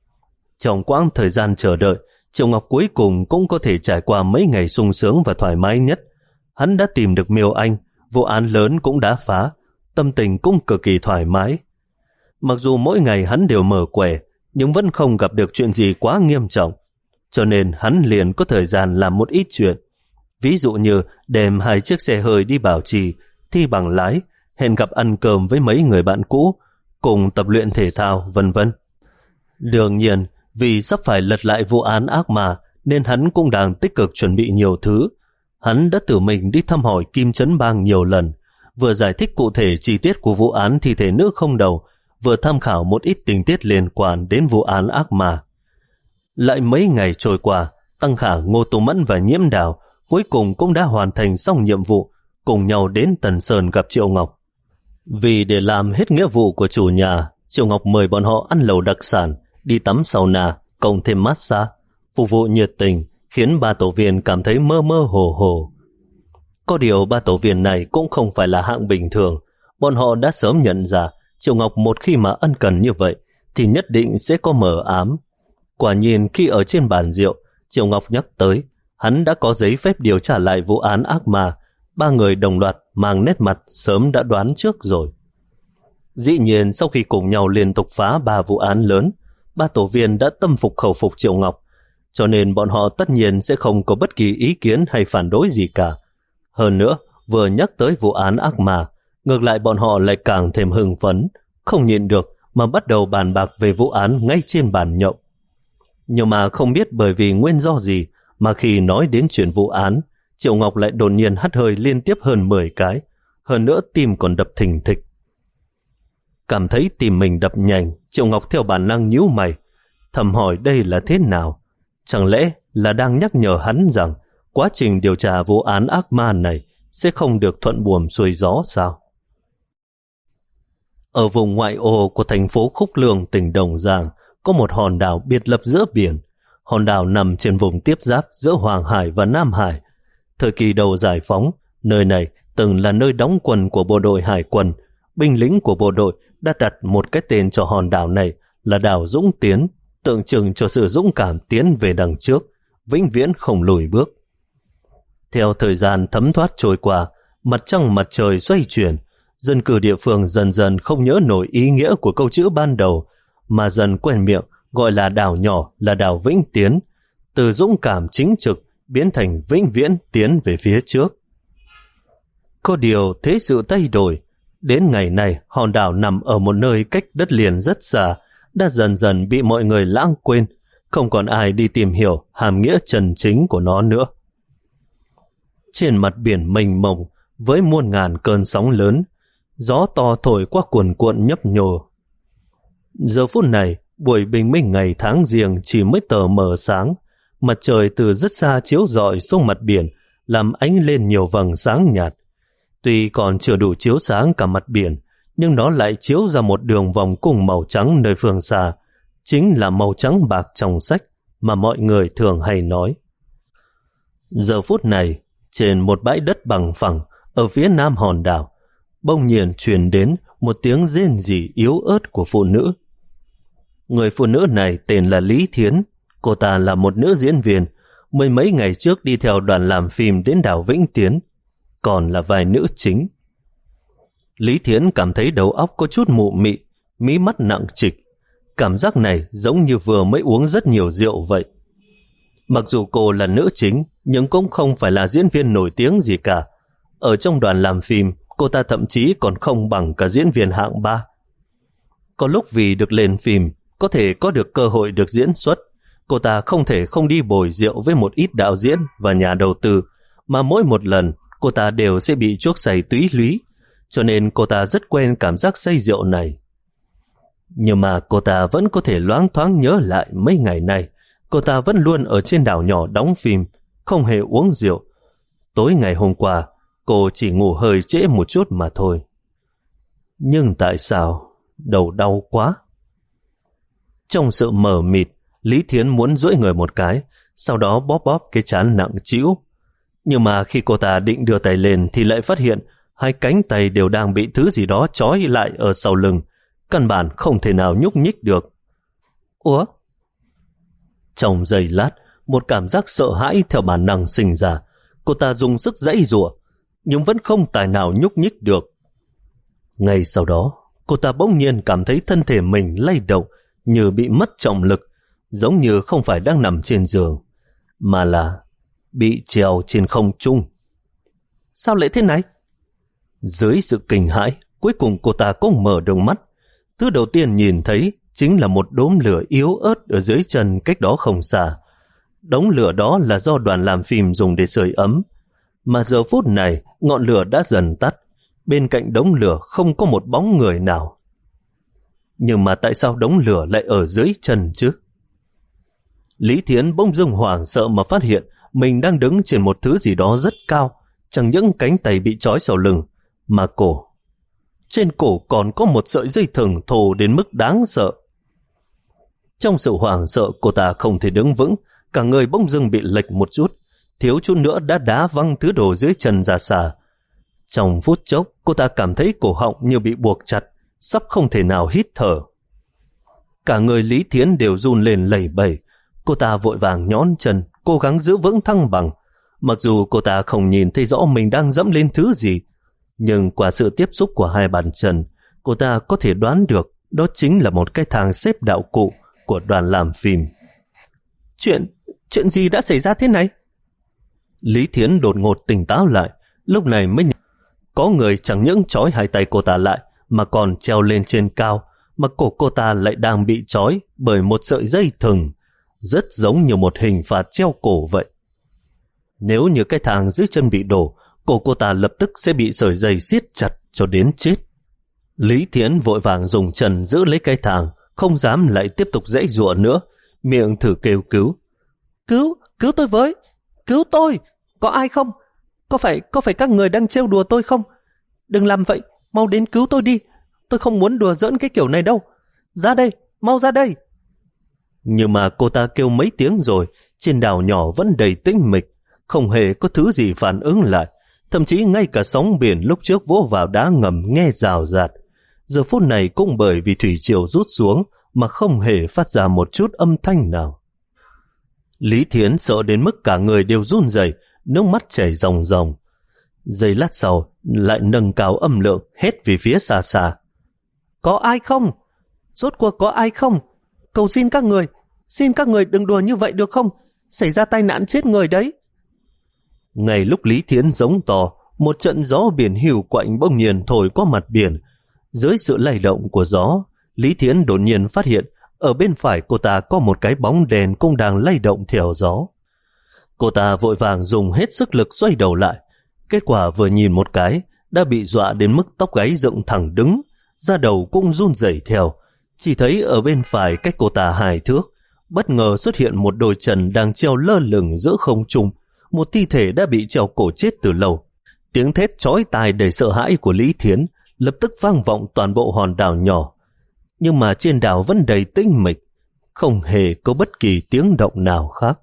Trong quãng thời gian chờ đợi, Triệu Ngọc cuối cùng cũng có thể trải qua mấy ngày sung sướng và thoải mái nhất. Hắn đã tìm được Miêu Anh, vụ án lớn cũng đã phá, tâm tình cũng cực kỳ thoải mái. Mặc dù mỗi ngày hắn đều mở quẻ, nhưng vẫn không gặp được chuyện gì quá nghiêm trọng, cho nên hắn liền có thời gian làm một ít chuyện. Ví dụ như đem hai chiếc xe hơi đi bảo trì, thi bằng lái, hẹn gặp ăn cơm với mấy người bạn cũ, cùng tập luyện thể thao, vân vân. Đương nhiên, vì sắp phải lật lại vụ án ác ma, nên hắn cũng đang tích cực chuẩn bị nhiều thứ. Hắn đã tự mình đi thăm hỏi Kim Trấn Bang nhiều lần, vừa giải thích cụ thể chi tiết của vụ án thi thể nữ không đầu, vừa tham khảo một ít tình tiết liên quan đến vụ án ác ma. Lại mấy ngày trôi qua, Tăng Khả, Ngô Tú Mẫn và Nhiễm Đào cuối cùng cũng đã hoàn thành xong nhiệm vụ, cùng nhau đến Tần Sơn gặp Triệu Ngọc. Vì để làm hết nghĩa vụ của chủ nhà, Triệu Ngọc mời bọn họ ăn lẩu đặc sản, đi tắm sauna, cộng thêm massage, phục vụ nhiệt tình, khiến ba tổ viên cảm thấy mơ mơ hồ hồ. Có điều ba tổ viên này cũng không phải là hạng bình thường, bọn họ đã sớm nhận ra Triệu Ngọc một khi mà ân cần như vậy thì nhất định sẽ có mờ ám. Quả nhiên khi ở trên bàn rượu, Triệu Ngọc nhắc tới hắn đã có giấy phép điều tra lại vụ án ác ma, ba người đồng loạt mang nét mặt sớm đã đoán trước rồi. Dĩ nhiên sau khi cùng nhau liên tục phá ba vụ án lớn, ba tổ viên đã tâm phục khẩu phục Triệu Ngọc, cho nên bọn họ tất nhiên sẽ không có bất kỳ ý kiến hay phản đối gì cả. Hơn nữa, vừa nhắc tới vụ án ác ma, ngược lại bọn họ lại càng thêm hưng phấn, không nhịn được mà bắt đầu bàn bạc về vụ án ngay trên bàn nhậu. Nhưng mà không biết bởi vì nguyên do gì mà khi nói đến chuyện vụ án, Triệu Ngọc lại đột nhiên hắt hơi liên tiếp hơn mười cái, hơn nữa tim còn đập thình thịch. Cảm thấy tim mình đập nhanh, Triệu Ngọc theo bản năng nhíu mày, thầm hỏi đây là thế nào? Chẳng lẽ là đang nhắc nhở hắn rằng quá trình điều tra vụ án ác ma này sẽ không được thuận buồm xuôi gió sao? Ở vùng ngoại ô của thành phố Khúc Lương, tỉnh Đồng Giang, có một hòn đảo biệt lập giữa biển. Hòn đảo nằm trên vùng tiếp giáp giữa Hoàng Hải và Nam Hải. Thời kỳ đầu giải phóng, nơi này từng là nơi đóng quân của bộ đội hải quân. Binh lính của bộ đội đã đặt một cái tên cho hòn đảo này là đảo Dũng Tiến, tượng trưng cho sự dũng cảm tiến về đằng trước, vĩnh viễn không lùi bước. Theo thời gian thấm thoát trôi qua, mặt trăng mặt trời xoay chuyển, dân cư địa phương dần dần không nhớ nổi ý nghĩa của câu chữ ban đầu, mà dần quen miệng gọi là đảo nhỏ là đảo Vĩnh Tiến, từ dũng cảm chính trực biến thành vĩnh viễn tiến về phía trước. Có điều thế sự thay đổi, đến ngày này hòn đảo nằm ở một nơi cách đất liền rất xa, đã dần dần bị mọi người lãng quên, không còn ai đi tìm hiểu hàm nghĩa chân chính của nó nữa. Trên mặt biển mênh mông với muôn ngàn cơn sóng lớn, gió to thổi qua cuồn cuộn nhấp nhô. Giờ phút này, buổi bình minh ngày tháng Giêng chỉ mới tờ mờ sáng, mặt trời từ rất xa chiếu rọi xuống mặt biển, làm ánh lên nhiều vầng sáng nhạt. Tuy còn chưa đủ chiếu sáng cả mặt biển, nhưng nó lại chiếu ra một đường vòng cung màu trắng nơi phương xa, chính là màu trắng bạc trong sách mà mọi người thường hay nói. Giờ phút này, trên một bãi đất bằng phẳng ở phía nam hòn đảo, bỗng nhiên truyền đến một tiếng rên rỉ yếu ớt của phụ nữ. Người phụ nữ này tên là Lý Thiến, cô ta là một nữ diễn viên, mười mấy ngày trước đi theo đoàn làm phim đến đảo Vĩnh Tiến, còn là vai nữ chính. Lý Thiến cảm thấy đầu óc có chút mụ mị, mí mắt nặng trịch. Cảm giác này giống như vừa mới uống rất nhiều rượu vậy. Mặc dù cô là nữ chính, nhưng cũng không phải là diễn viên nổi tiếng gì cả. Ở trong đoàn làm phim, cô ta thậm chí còn không bằng cả diễn viên hạng ba. Có lúc vì được lên phim, có thể có được cơ hội được diễn xuất, cô ta không thể không đi bồi rượu với một ít đạo diễn và nhà đầu tư, mà mỗi một lần cô ta đều sẽ bị chuốc say túy lúy, cho nên cô ta rất quen cảm giác say rượu này. Nhưng mà cô ta vẫn có thể loáng thoáng nhớ lại mấy ngày nay, cô ta vẫn luôn ở trên đảo nhỏ đóng phim, không hề uống rượu. Tối ngày hôm qua, cô chỉ ngủ hơi trễ một chút mà thôi. Nhưng tại sao? Đầu đau quá. Trong sự mờ mịt, Lý Thiến muốn duỗi người một cái, sau đó bóp bóp cái trán nặng trĩu. Nhưng mà khi cô ta định đưa tay lên thì lại phát hiện hai cánh tay đều đang bị thứ gì đó trói lại ở sau lưng, căn bản không thể nào nhúc nhích được. Ủa? Trong giây lát, một cảm giác sợ hãi theo bản năng sinh ra. Cô ta dùng sức giãy giụa, nhưng vẫn không tài nào nhúc nhích được. Ngay sau đó, cô ta bỗng nhiên cảm thấy thân thể mình lay động như bị mất trọng lực, giống như không phải đang nằm trên giường, mà là bị treo trên không trung. Sao lại thế này? Dưới sự kinh hãi, cuối cùng cô ta cũng mở được mắt. Thứ đầu tiên nhìn thấy chính là một đốm lửa yếu ớt ở dưới chân cách đó không xa. Đống lửa đó là do đoàn làm phim dùng để sưởi ấm, mà giờ phút này ngọn lửa đã dần tắt. Bên cạnh đống lửa không có một bóng người nào. Nhưng mà tại sao đống lửa lại ở dưới chân chứ? Lý Thiến bỗng dưng hoảng sợ mà phát hiện mình đang đứng trên một thứ gì đó rất cao, chẳng những cánh tay bị trói sau lưng, mà cổ. Trên cổ còn có một sợi dây thừng thô đến mức đáng sợ. Trong sự hoảng sợ, cô ta không thể đứng vững, cả người bỗng dưng bị lệch một chút, thiếu chút nữa đã đá văng thứ đồ dưới chân ra xa. Trong phút chốc, cô ta cảm thấy cổ họng như bị buộc chặt, sắp không thể nào hít thở. Cả người Lý Thiến đều run lên lẩy bẩy. Cô ta vội vàng nhón chân, cố gắng giữ vững thăng bằng. Mặc dù cô ta không nhìn thấy rõ mình đang dẫm lên thứ gì, nhưng qua sự tiếp xúc của hai bàn chân, cô ta có thể đoán được đó chính là một cái thang xếp đạo cụ của đoàn làm phim. Chuyện, chuyện gì đã xảy ra thế này? Lý Thiến đột ngột tỉnh táo lại, lúc này mới nhận có người chẳng những trói hai tay cô ta lại, mà còn treo lên trên cao, mà cổ cô ta lại đang bị trói bởi một sợi dây thừng, rất giống như một hình phạt treo cổ vậy. Nếu như cái thang dưới chân bị đổ, cổ cô ta lập tức sẽ bị sợi dây siết chặt cho đến chết. Lý Thiến vội vàng dùng chân giữ lấy cái thang, không dám lại tiếp tục giãy giụa nữa, miệng thử kêu cứu. Cứu, cứu tôi với, cứu tôi, có ai không? Có phải, có phải các người đang trêu đùa tôi không? Đừng làm vậy, mau đến cứu tôi đi, tôi không muốn đùa giỡn cái kiểu này đâu. Ra đây, mau ra đây. Nhưng mà cô ta kêu mấy tiếng rồi, trên đảo nhỏ vẫn đầy tĩnh mịch, không hề có thứ gì phản ứng lại. Thậm chí ngay cả sóng biển lúc trước vỗ vào đá ngầm nghe rào rạt, giờ phút này cũng bởi vì thủy triều rút xuống mà không hề phát ra một chút âm thanh nào. Lý Thiến sợ đến mức cả người đều run rẩy, nước mắt chảy ròng ròng. Giây lát sau lại nâng cao âm lượng hét về phía xa xa. Có ai không? Rốt cuộc có ai không? Cầu xin các người, xin các người đừng đùa như vậy được không? Xảy ra tai nạn chết người đấy. Ngay lúc Lý Thiến giống to, một trận gió biển hiu quạnh bỗng nhiên thổi qua mặt biển. Dưới sự lay động của gió, Lý Thiến đột nhiên phát hiện ở bên phải cô ta có một cái bóng đèn cũng đang lay động theo gió. Cô ta vội vàng dùng hết sức lực xoay đầu lại. Kết quả vừa nhìn một cái, đã bị dọa đến mức tóc gáy dựng thẳng đứng, da đầu cũng run rẩy theo. Chỉ thấy ở bên phải cách cô ta hai thước, bất ngờ xuất hiện một đôi chân đang treo lơ lửng giữa không trung, một thi thể đã bị treo cổ chết từ lâu. Tiếng thét chói tai đầy sợ hãi của Lý Thiến lập tức vang vọng toàn bộ hòn đảo nhỏ. Nhưng mà trên đảo vẫn đầy tĩnh mịch, không hề có bất kỳ tiếng động nào khác.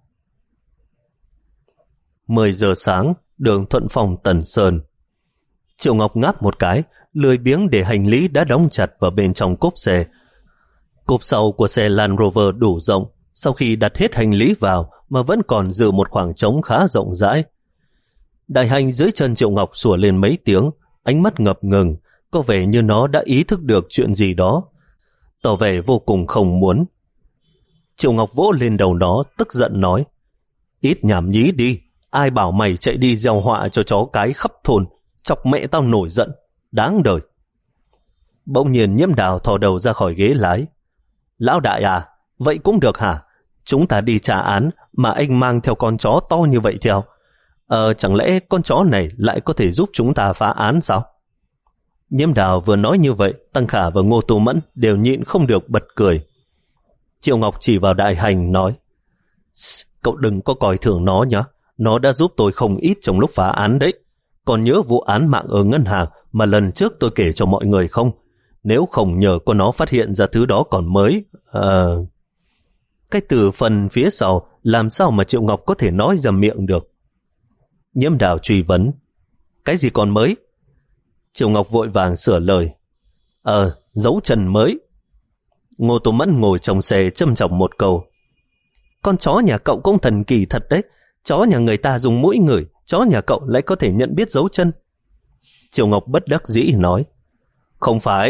mười giờ sáng, đường Thuận Phong Tần Sơn. Triệu Ngọc ngáp một cái, lười biếng để hành lý đã đóng chặt vào bên trong cốp xe. Cốp sau của xe Land Rover đủ rộng, sau khi đặt hết hành lý vào mà vẫn còn giữ một khoảng trống khá rộng rãi. Đại hành dưới chân Triệu Ngọc sủa lên mấy tiếng, ánh mắt ngập ngừng, có vẻ như nó đã ý thức được chuyện gì đó. tỏ vẻ vô cùng không muốn. Triệu Ngọc vỗ lên đầu nó, tức giận nói, ít nhảm nhí đi, ai bảo mày chạy đi gieo họa cho chó cái khắp thôn, chọc mẹ tao nổi giận, đáng đời. Bỗng nhiên Nhiễm Đào thò đầu ra khỏi ghế lái. Lão đại à, vậy cũng được hả? Chúng ta đi trả án mà anh mang theo con chó to như vậy theo. Ờ, chẳng lẽ con chó này lại có thể giúp chúng ta phá án sao? Nhiễm Đào vừa nói như vậy, Tăng Khả và Ngô Tô Mẫn đều nhịn không được bật cười. Triệu Ngọc chỉ vào Đại Hành nói, cậu đừng có coi thường nó nhé, nó đã giúp tôi không ít trong lúc phá án đấy. Còn nhớ vụ án mạng ở ngân hàng mà lần trước tôi kể cho mọi người không? Nếu không nhờ có nó phát hiện ra thứ đó còn mới... Ờ... Cái từ phần phía sau làm sao mà Triệu Ngọc có thể nói ra miệng được? Nhiễm Đào truy vấn, cái gì còn mới? Triệu Ngọc vội vàng sửa lời, Ờ, dấu chân mới. Ngô Tô Mẫn ngồi trong xe châm chọc một câu, con chó nhà cậu cũng thần kỳ thật đấy. Chó nhà người ta dùng mũi ngửi, chó nhà cậu lại có thể nhận biết dấu chân. Triệu Ngọc bất đắc dĩ nói, không phải.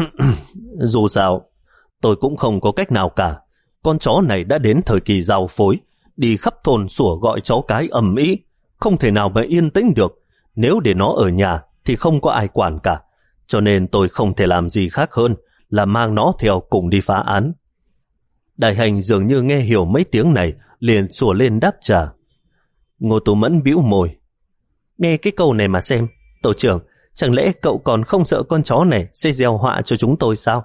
Dù sao, tôi cũng không có cách nào cả. Con chó này đã đến thời kỳ giao phối, đi khắp thôn sủa gọi chó cái ầm ĩ, không thể nào mà yên tĩnh được. Nếu để nó ở nhà thì không có ai quản cả, cho nên tôi không thể làm gì khác hơn là mang nó theo cùng đi phá án. Đại Hành dường như nghe hiểu mấy tiếng này, liền sủa lên đáp trả. Ngô Tú Mẫn bĩu môi, nghe cái câu này mà xem, tổ trưởng, chẳng lẽ cậu còn không sợ con chó này sẽ gieo họa cho chúng tôi sao?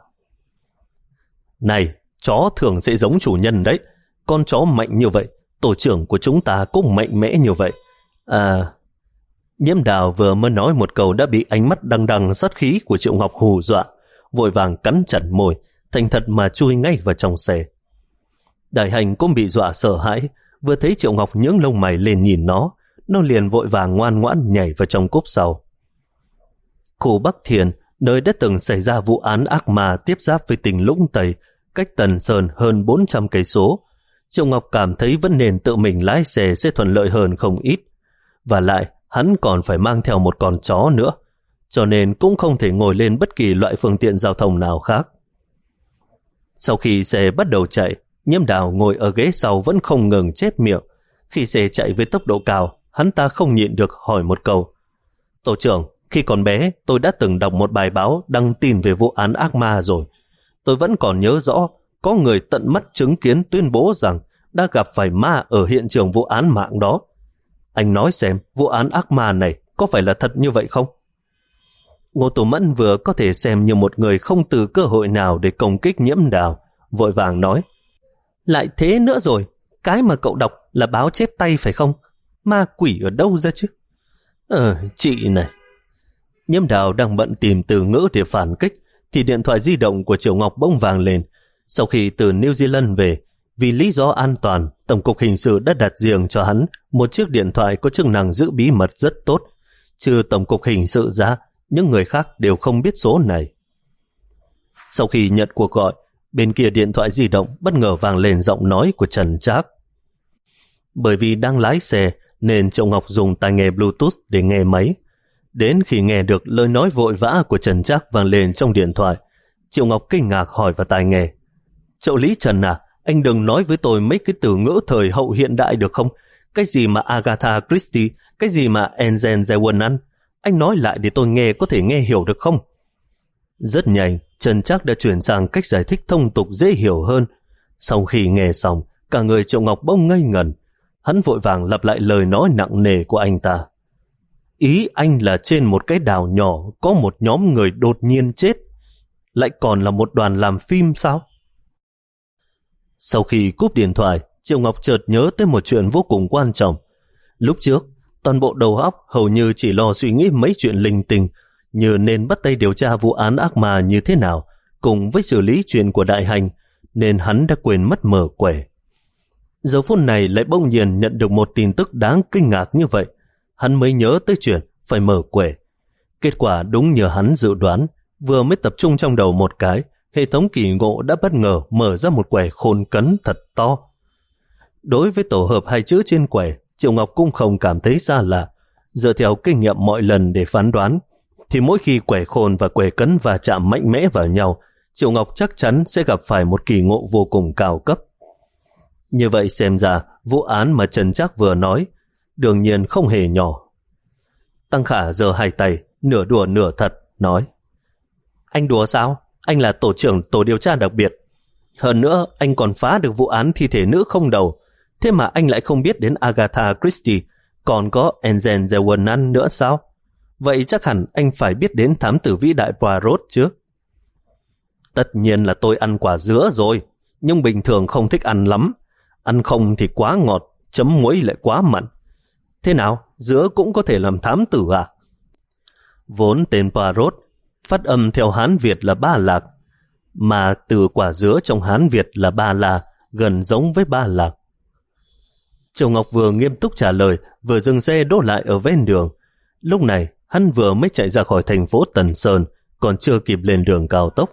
Này, chó thường sẽ giống chủ nhân đấy. Con chó mạnh như vậy, tổ trưởng của chúng ta cũng mạnh mẽ như vậy. À... Nhiễm Đào vừa mới nói một câu đã bị ánh mắt đằng đằng sát khí của Triệu Ngọc hù dọa, vội vàng cắn chặt môi, thành thật mà chui ngay vào trong xe. Đại Hành cũng bị dọa sợ hãi, vừa thấy Triệu Ngọc nhướng lông mày lên nhìn nó, nó liền vội vàng ngoan ngoãn nhảy vào trong cốp sau. Khu Bắc Thiền, nơi đã từng xảy ra vụ án ác ma tiếp giáp với tỉnh Lũng Tây, cách Tần Sơn hơn bốn trăm cây số. Triệu Ngọc cảm thấy vẫn nên tự mình lái xe sẽ thuận lợi hơn không ít. Và lại, hắn còn phải mang theo một con chó nữa, cho nên cũng không thể ngồi lên bất kỳ loại phương tiện giao thông nào khác. Sau khi xe bắt đầu chạy, Nhiễm Đào ngồi ở ghế sau vẫn không ngừng chép miệng. Khi xe chạy với tốc độ cao, hắn ta không nhịn được hỏi một câu. Tổ trưởng, khi còn bé, tôi đã từng đọc một bài báo đăng tin về vụ án ác ma rồi. Tôi vẫn còn nhớ rõ, có người tận mắt chứng kiến tuyên bố rằng đã gặp phải ma ở hiện trường vụ án mạng đó. Anh nói xem, vụ án ác ma này có phải là thật như vậy không? Ngô Tú Mẫn vừa có thể xem như một người không từ cơ hội nào để công kích Nhiễm Đào, vội vàng nói. Lại thế nữa rồi, cái mà cậu đọc là báo chép tay phải không? Ma quỷ ở đâu ra chứ? Ờ, chị này. Nhiễm Đào đang bận tìm từ ngữ để phản kích, thì điện thoại di động của Triệu Ngọc bỗng vang lên. Sau khi từ New Zealand về, vì lý do an toàn, Tổng cục Hình sự đã đặt riêng cho hắn một chiếc điện thoại có chức năng giữ bí mật rất tốt. Trừ Tổng cục Hình sự ra, những người khác đều không biết số này. Sau khi nhận cuộc gọi, bên kia điện thoại di động bất ngờ vang lên giọng nói của Trần Trác. Bởi vì đang lái xe nên Triệu Ngọc dùng tai nghe Bluetooth để nghe máy. Đến khi nghe được lời nói vội vã của Trần Trác vang lên trong điện thoại, Triệu Ngọc kinh ngạc hỏi vào tai nghe. Cậu Lý Trần à, anh đừng nói với tôi mấy cái từ ngữ thời hậu hiện đại được không? Cái gì mà Agatha Christie, cái gì mà Enzen Zewanan. Anh nói lại để tôi nghe có thể nghe hiểu được không? Rất nhanh, Trần Trác đã chuyển sang cách giải thích thông tục dễ hiểu hơn. Sau khi nghe xong, cả người Triệu Ngọc bỗng ngây ngẩn. Hắn vội vàng lặp lại lời nói nặng nề của anh ta. Ý anh là trên một cái đảo nhỏ có một nhóm người đột nhiên chết, lại còn là một đoàn làm phim sao? Sau khi cúp điện thoại, Triệu Ngọc chợt nhớ tới một chuyện vô cùng quan trọng. Lúc trước, toàn bộ đầu óc hầu như chỉ lo suy nghĩ mấy chuyện linh tinh, như nên bắt tay điều tra vụ án ác ma như thế nào, cùng với xử lý chuyện của Đại Hành, nên hắn đã quên mất mở quẻ. Giờ phút này lại bỗng nhiên nhận được một tin tức đáng kinh ngạc như vậy, hắn mới nhớ tới chuyện phải mở quẻ. Kết quả đúng như hắn dự đoán, vừa mới tập trung trong đầu một cái, hệ thống kỳ ngộ đã bất ngờ mở ra một quẻ khôn cấn thật to. Đối với tổ hợp hai chữ trên quẻ, Triệu Ngọc cũng không cảm thấy xa lạ. Dựa theo kinh nghiệm mọi lần để phán đoán, thì mỗi khi quẻ khôn và quẻ cấn va chạm mạnh mẽ vào nhau, Triệu Ngọc chắc chắn sẽ gặp phải một kỳ ngộ vô cùng cao cấp. Như vậy xem ra, vụ án mà Trần Trác vừa nói, đương nhiên không hề nhỏ. Tăng Khả giơ hai tay, nửa đùa nửa thật, nói: Anh đùa sao? Anh là tổ trưởng tổ điều tra đặc biệt. Hơn nữa, anh còn phá được vụ án thi thể nữ không đầu. Thế mà anh lại không biết đến Agatha Christie, còn có Enzen Zerwanan nữa sao? Vậy chắc hẳn anh phải biết đến thám tử vĩ đại Poirot chứ. Tất nhiên là tôi ăn quả dứa rồi, nhưng bình thường không thích ăn lắm. Ăn không thì quá ngọt, chấm muối lại quá mặn. Thế nào, dứa cũng có thể làm thám tử à? Vốn tên Poirot phát âm theo Hán Việt là Ba Lạc, mà từ quả dứa trong Hán Việt là Ba La, gần giống với Ba Lạc. Triệu Ngọc vừa nghiêm túc trả lời, vừa dừng xe đỗ lại ở ven đường. Lúc này, hắn vừa mới chạy ra khỏi thành phố Tần Sơn, còn chưa kịp lên đường cao tốc.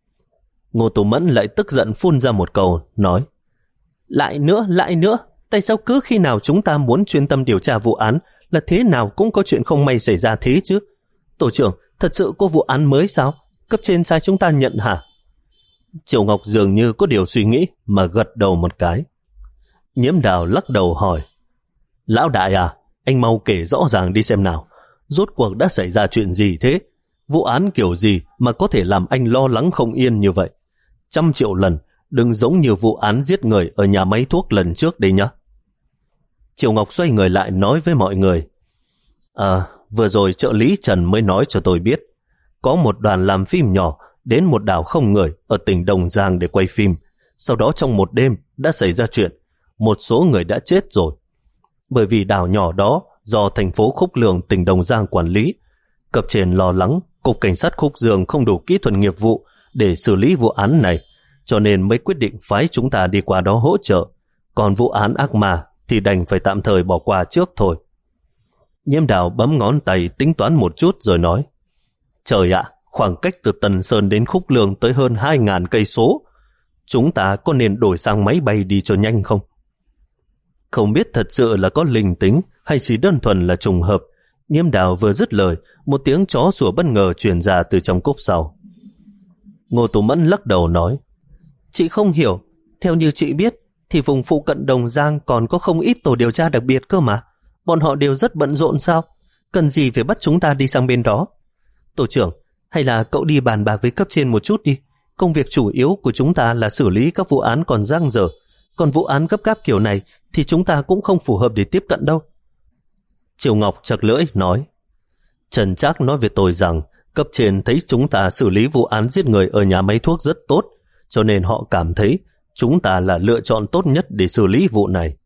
Ngô Tú Mẫn lại tức giận phun ra một câu, nói: Lại nữa, lại nữa, tại sao cứ khi nào chúng ta muốn chuyên tâm điều tra vụ án là thế nào cũng có chuyện không may xảy ra thế chứ? Tổ trưởng, thật sự có vụ án mới sao? Cấp trên sai chúng ta nhận hả? Triệu Ngọc dường như có điều suy nghĩ mà gật đầu một cái. Nhiễm Đào lắc đầu hỏi: Lão đại à, anh mau kể rõ ràng đi xem nào. Rốt cuộc đã xảy ra chuyện gì thế? Vụ án kiểu gì mà có thể làm anh lo lắng không yên như vậy? Trăm triệu lần đừng giống như vụ án giết người ở nhà máy thuốc lần trước đây nhá. Triệu Ngọc xoay người lại nói với mọi người: À, vừa rồi trợ lý Trần mới nói cho tôi biết, có một đoàn làm phim nhỏ đến một đảo không người ở tỉnh Đồng Giang để quay phim. Sau đó trong một đêm đã xảy ra chuyện, một số người đã chết rồi. Bởi vì đảo nhỏ đó do thành phố Khúc Lường tỉnh Đồng Giang quản lý, cấp trên lo lắng Cục Cảnh sát Khúc Dương không đủ kỹ thuật nghiệp vụ để xử lý vụ án này, cho nên mới quyết định phái chúng ta đi qua đó hỗ trợ. Còn vụ án ác ma thì đành phải tạm thời bỏ qua trước thôi. Nhiễm Đào bấm ngón tay tính toán một chút rồi nói: Trời ạ, khoảng cách từ Tần Sơn đến Khúc Lương tới hơn hai ngàn cây số. Chúng ta có nên đổi sang máy bay đi cho nhanh không? Không biết thật sự là có linh tính hay chỉ đơn thuần là trùng hợp. Nhiễm Đào vừa dứt lời, một tiếng chó sủa bất ngờ truyền ra từ trong cốp sau. Ngô Tú Mẫn lắc đầu nói: Chị không hiểu, theo như chị biết thì vùng phụ cận Đồng Giang còn có không ít tổ điều tra đặc biệt cơ mà. Bọn họ đều rất bận rộn sao? Cần gì phải bắt chúng ta đi sang bên đó? Tổ trưởng, hay là cậu đi bàn bạc với cấp trên một chút đi. Công việc chủ yếu của chúng ta là xử lý các vụ án còn dang dở. Còn vụ án gấp gáp kiểu này thì chúng ta cũng không phù hợp để tiếp cận đâu. Triệu Ngọc chặt lưỡi nói: Trần Trác nói với tôi rằng cấp trên thấy chúng ta xử lý vụ án giết người ở nhà máy thuốc rất tốt, cho nên họ cảm thấy chúng ta là lựa chọn tốt nhất để xử lý vụ này.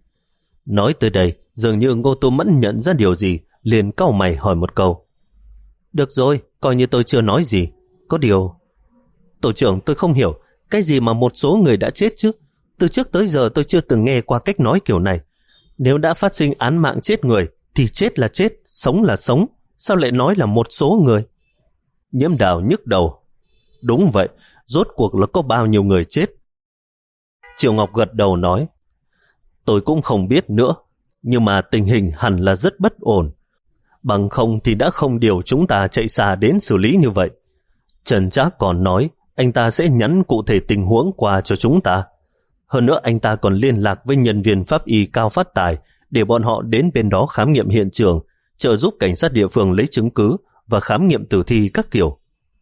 Nói tới đây, dường như Ngô Tô Mẫn nhận ra điều gì, liền cau mày hỏi một câu: Được rồi, coi như tôi chưa nói gì. Có điều... Tổ trưởng, tôi không hiểu, cái gì mà một số người đã chết chứ? Từ trước tới giờ tôi chưa từng nghe qua cách nói kiểu này. Nếu đã phát sinh án mạng chết người, thì chết là chết, sống là sống. Sao lại nói là một số người? Nhiễm Đào nhức đầu. Đúng vậy, rốt cuộc là có bao nhiêu người chết? Triệu Ngọc gật đầu nói: Tôi cũng không biết nữa, nhưng mà tình hình hẳn là rất bất ổn. Bằng không thì đã không điều chúng ta chạy xa đến xử lý như vậy. Trần Trác còn nói anh ta sẽ nhắn cụ thể tình huống qua cho chúng ta. Hơn nữa anh ta còn liên lạc với nhân viên pháp y Cao Phát Tài để bọn họ đến bên đó khám nghiệm hiện trường, trợ giúp cảnh sát địa phương lấy chứng cứ và khám nghiệm tử thi các kiểu.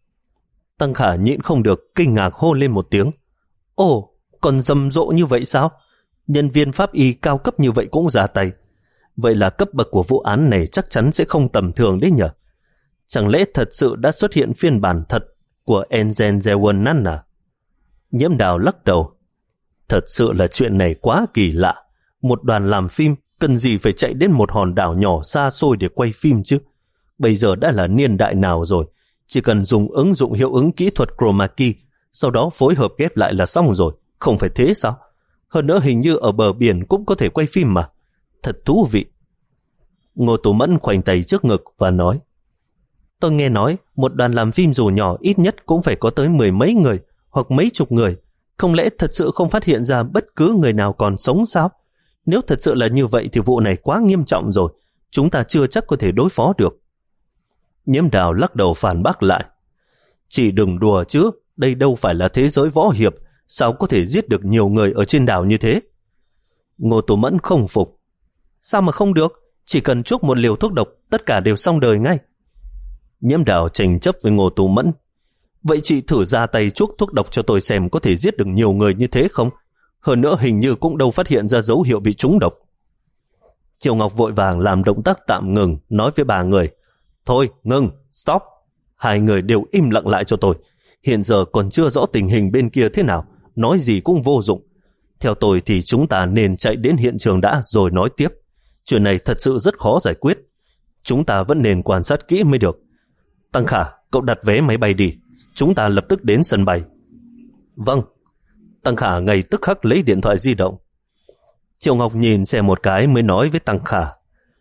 Tăng Khả nhịn không được kinh ngạc hô lên một tiếng: Ồ, còn rầm rộ như vậy sao? Nhân viên pháp y cao cấp như vậy cũng ra tay. Vậy là cấp bậc của vụ án này chắc chắn sẽ không tầm thường đấy nhỉ? Chẳng lẽ thật sự đã xuất hiện phiên bản thật của Enzen Zerwanan à? Nhiễm Đào lắc đầu: Thật sự là chuyện này quá kỳ lạ. Một đoàn làm phim cần gì phải chạy đến một hòn đảo nhỏ xa xôi để quay phim chứ? Bây giờ đã là niên đại nào rồi? Chỉ cần dùng ứng dụng hiệu ứng kỹ thuật chroma key, sau đó phối hợp ghép lại là xong rồi. Không phải thế sao? Hơn nữa hình như ở bờ biển cũng có thể quay phim mà. Thật thú vị. Ngô Tú Mẫn khoanh tay trước ngực và nói: Tôi nghe nói một đoàn làm phim dù nhỏ ít nhất cũng phải có tới mười mấy người hoặc mấy chục người. Không lẽ thật sự không phát hiện ra bất cứ người nào còn sống sao? Nếu thật sự là như vậy thì vụ này quá nghiêm trọng rồi. Chúng ta chưa chắc có thể đối phó được. Nhiễm Đào lắc đầu phản bác lại: Chị đừng đùa chứ. Đây đâu phải là thế giới võ hiệp, sao có thể giết được nhiều người ở trên đảo như thế? Ngô Tú Mẫn không phục. Sao mà không được? Chỉ cần chuốc một liều thuốc độc, tất cả đều xong đời ngay. Nhiễm Đào tranh chấp với Ngô Tú Mẫn. Vậy chị thử ra tay chuốc thuốc độc cho tôi xem có thể giết được nhiều người như thế không? Hơn nữa hình như cũng đâu phát hiện ra dấu hiệu bị trúng độc. Triệu Ngọc vội vàng làm động tác tạm ngừng, nói với ba người. Thôi, ngừng, stop. Hai người đều im lặng lại cho tôi. Hiện giờ còn chưa rõ tình hình bên kia thế nào, nói gì cũng vô dụng. Theo tôi thì chúng ta nên chạy đến hiện trường đã rồi nói tiếp. Chuyện này thật sự rất khó giải quyết. Chúng ta vẫn nên quan sát kỹ mới được. Tăng Khả, cậu đặt vé máy bay đi. Chúng ta lập tức đến sân bay. Vâng. Tăng Khả ngay tức khắc lấy điện thoại di động. Triệu Ngọc nhìn xem một cái mới nói với Tăng Khả.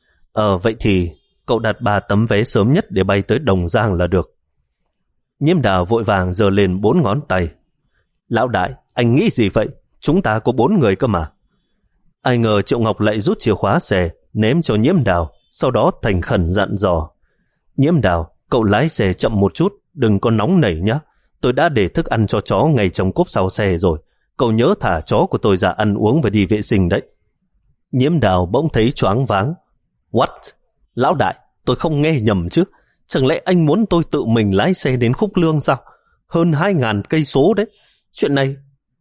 Ờ vậy thì cậu đặt ba tấm vé sớm nhất để bay tới Đồng Giang là được. Nhiễm Đào vội vàng giơ lên bốn ngón tay. Lão đại, anh nghĩ gì vậy? Chúng ta có bốn người cơ mà. Ai ngờ Triệu Ngọc lại rút chìa khóa xe, ném cho Nhiễm Đào, sau đó thành khẩn dặn dò. Nhiễm Đào, cậu lái xe chậm một chút, đừng có nóng nảy nhé. Tôi đã để thức ăn cho chó ngay trong cốp sau xe rồi. Cậu nhớ thả chó của tôi ra ăn uống và đi vệ sinh đấy. Nhiễm Đào bỗng thấy choáng váng. What? Lão đại, tôi không nghe nhầm chứ. Chẳng lẽ anh muốn tôi tự mình lái xe đến Khúc Lương sao? Hơn hai ngàn cây số đấy. Chuyện này...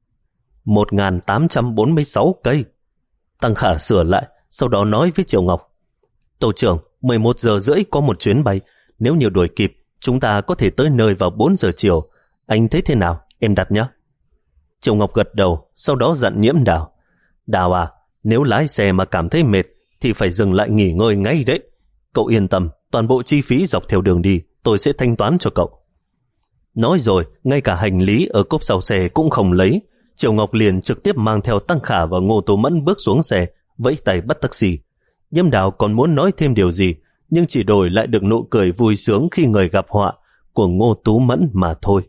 một nghìn tám trăm bốn mươi sáu cây. Tăng Khả sửa lại, sau đó nói với Triệu Ngọc. Tổ trưởng, mười một giờ rưỡi có một chuyến bay. Nếu như đuổi kịp, chúng ta có thể tới nơi vào bốn giờ chiều. Anh thấy thế nào? Em đặt nhé. Triệu Ngọc gật đầu, sau đó dặn Nhiễm Đào. Đào à, nếu lái xe mà cảm thấy mệt thì phải dừng lại nghỉ ngơi ngay đấy. Cậu yên tâm, toàn bộ chi phí dọc theo đường đi tôi sẽ thanh toán cho cậu. Nói rồi, ngay cả hành lý ở cốp sau xe cũng không lấy. Triệu Ngọc liền trực tiếp mang theo Tăng Khả và Ngô Tú Mẫn bước xuống xe, vẫy tay bắt taxi. Nhiễm Đào còn muốn nói thêm điều gì, nhưng chỉ đổi lại được nụ cười vui sướng khi người gặp họa của Ngô Tú Mẫn mà thôi.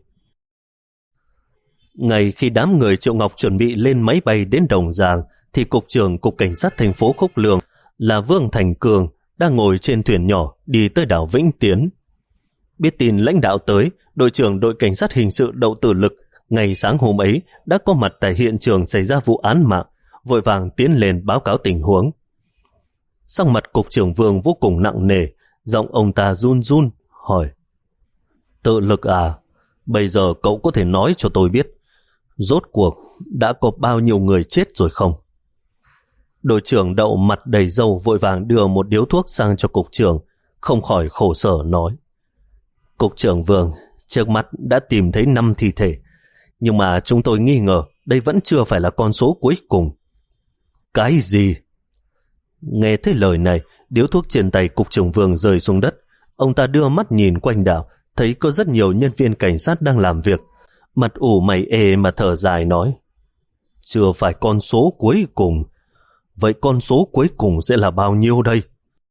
Ngày khi đám người Triệu Ngọc chuẩn bị lên máy bay đến Đồng Giang, thì Cục trưởng Cục Cảnh sát thành phố Khúc Lương là Vương Thành Cường đang ngồi trên thuyền nhỏ đi tới đảo Vĩnh Tiến. Biết tin lãnh đạo tới, đội trưởng đội cảnh sát hình sự Đậu Tử Lực ngày sáng hôm ấy đã có mặt tại hiện trường xảy ra vụ án mạng, vội vàng tiến lên báo cáo tình huống. Sắc mặt Cục trưởng Vương vô cùng nặng nề, giọng ông ta run run hỏi: Tự Lực à, bây giờ cậu có thể nói cho tôi biết rốt cuộc đã có bao nhiêu người chết rồi không? Đội trưởng Đậu mặt đầy râu vội vàng đưa một điếu thuốc sang cho cục trưởng, không khỏi khổ sở nói: Cục trưởng Vương, trước mắt đã tìm thấy năm thi thể, nhưng mà chúng tôi nghi ngờ đây vẫn chưa phải là con số cuối cùng. Cái gì? Nghe thấy lời này, điếu thuốc trên tay cục trưởng Vương rơi xuống đất. Ông ta đưa mắt nhìn quanh đảo, thấy có rất nhiều nhân viên cảnh sát đang làm việc. Mặt ủ mày ê mà thở dài nói: Chưa phải con số cuối cùng. Vậy con số cuối cùng sẽ là bao nhiêu đây?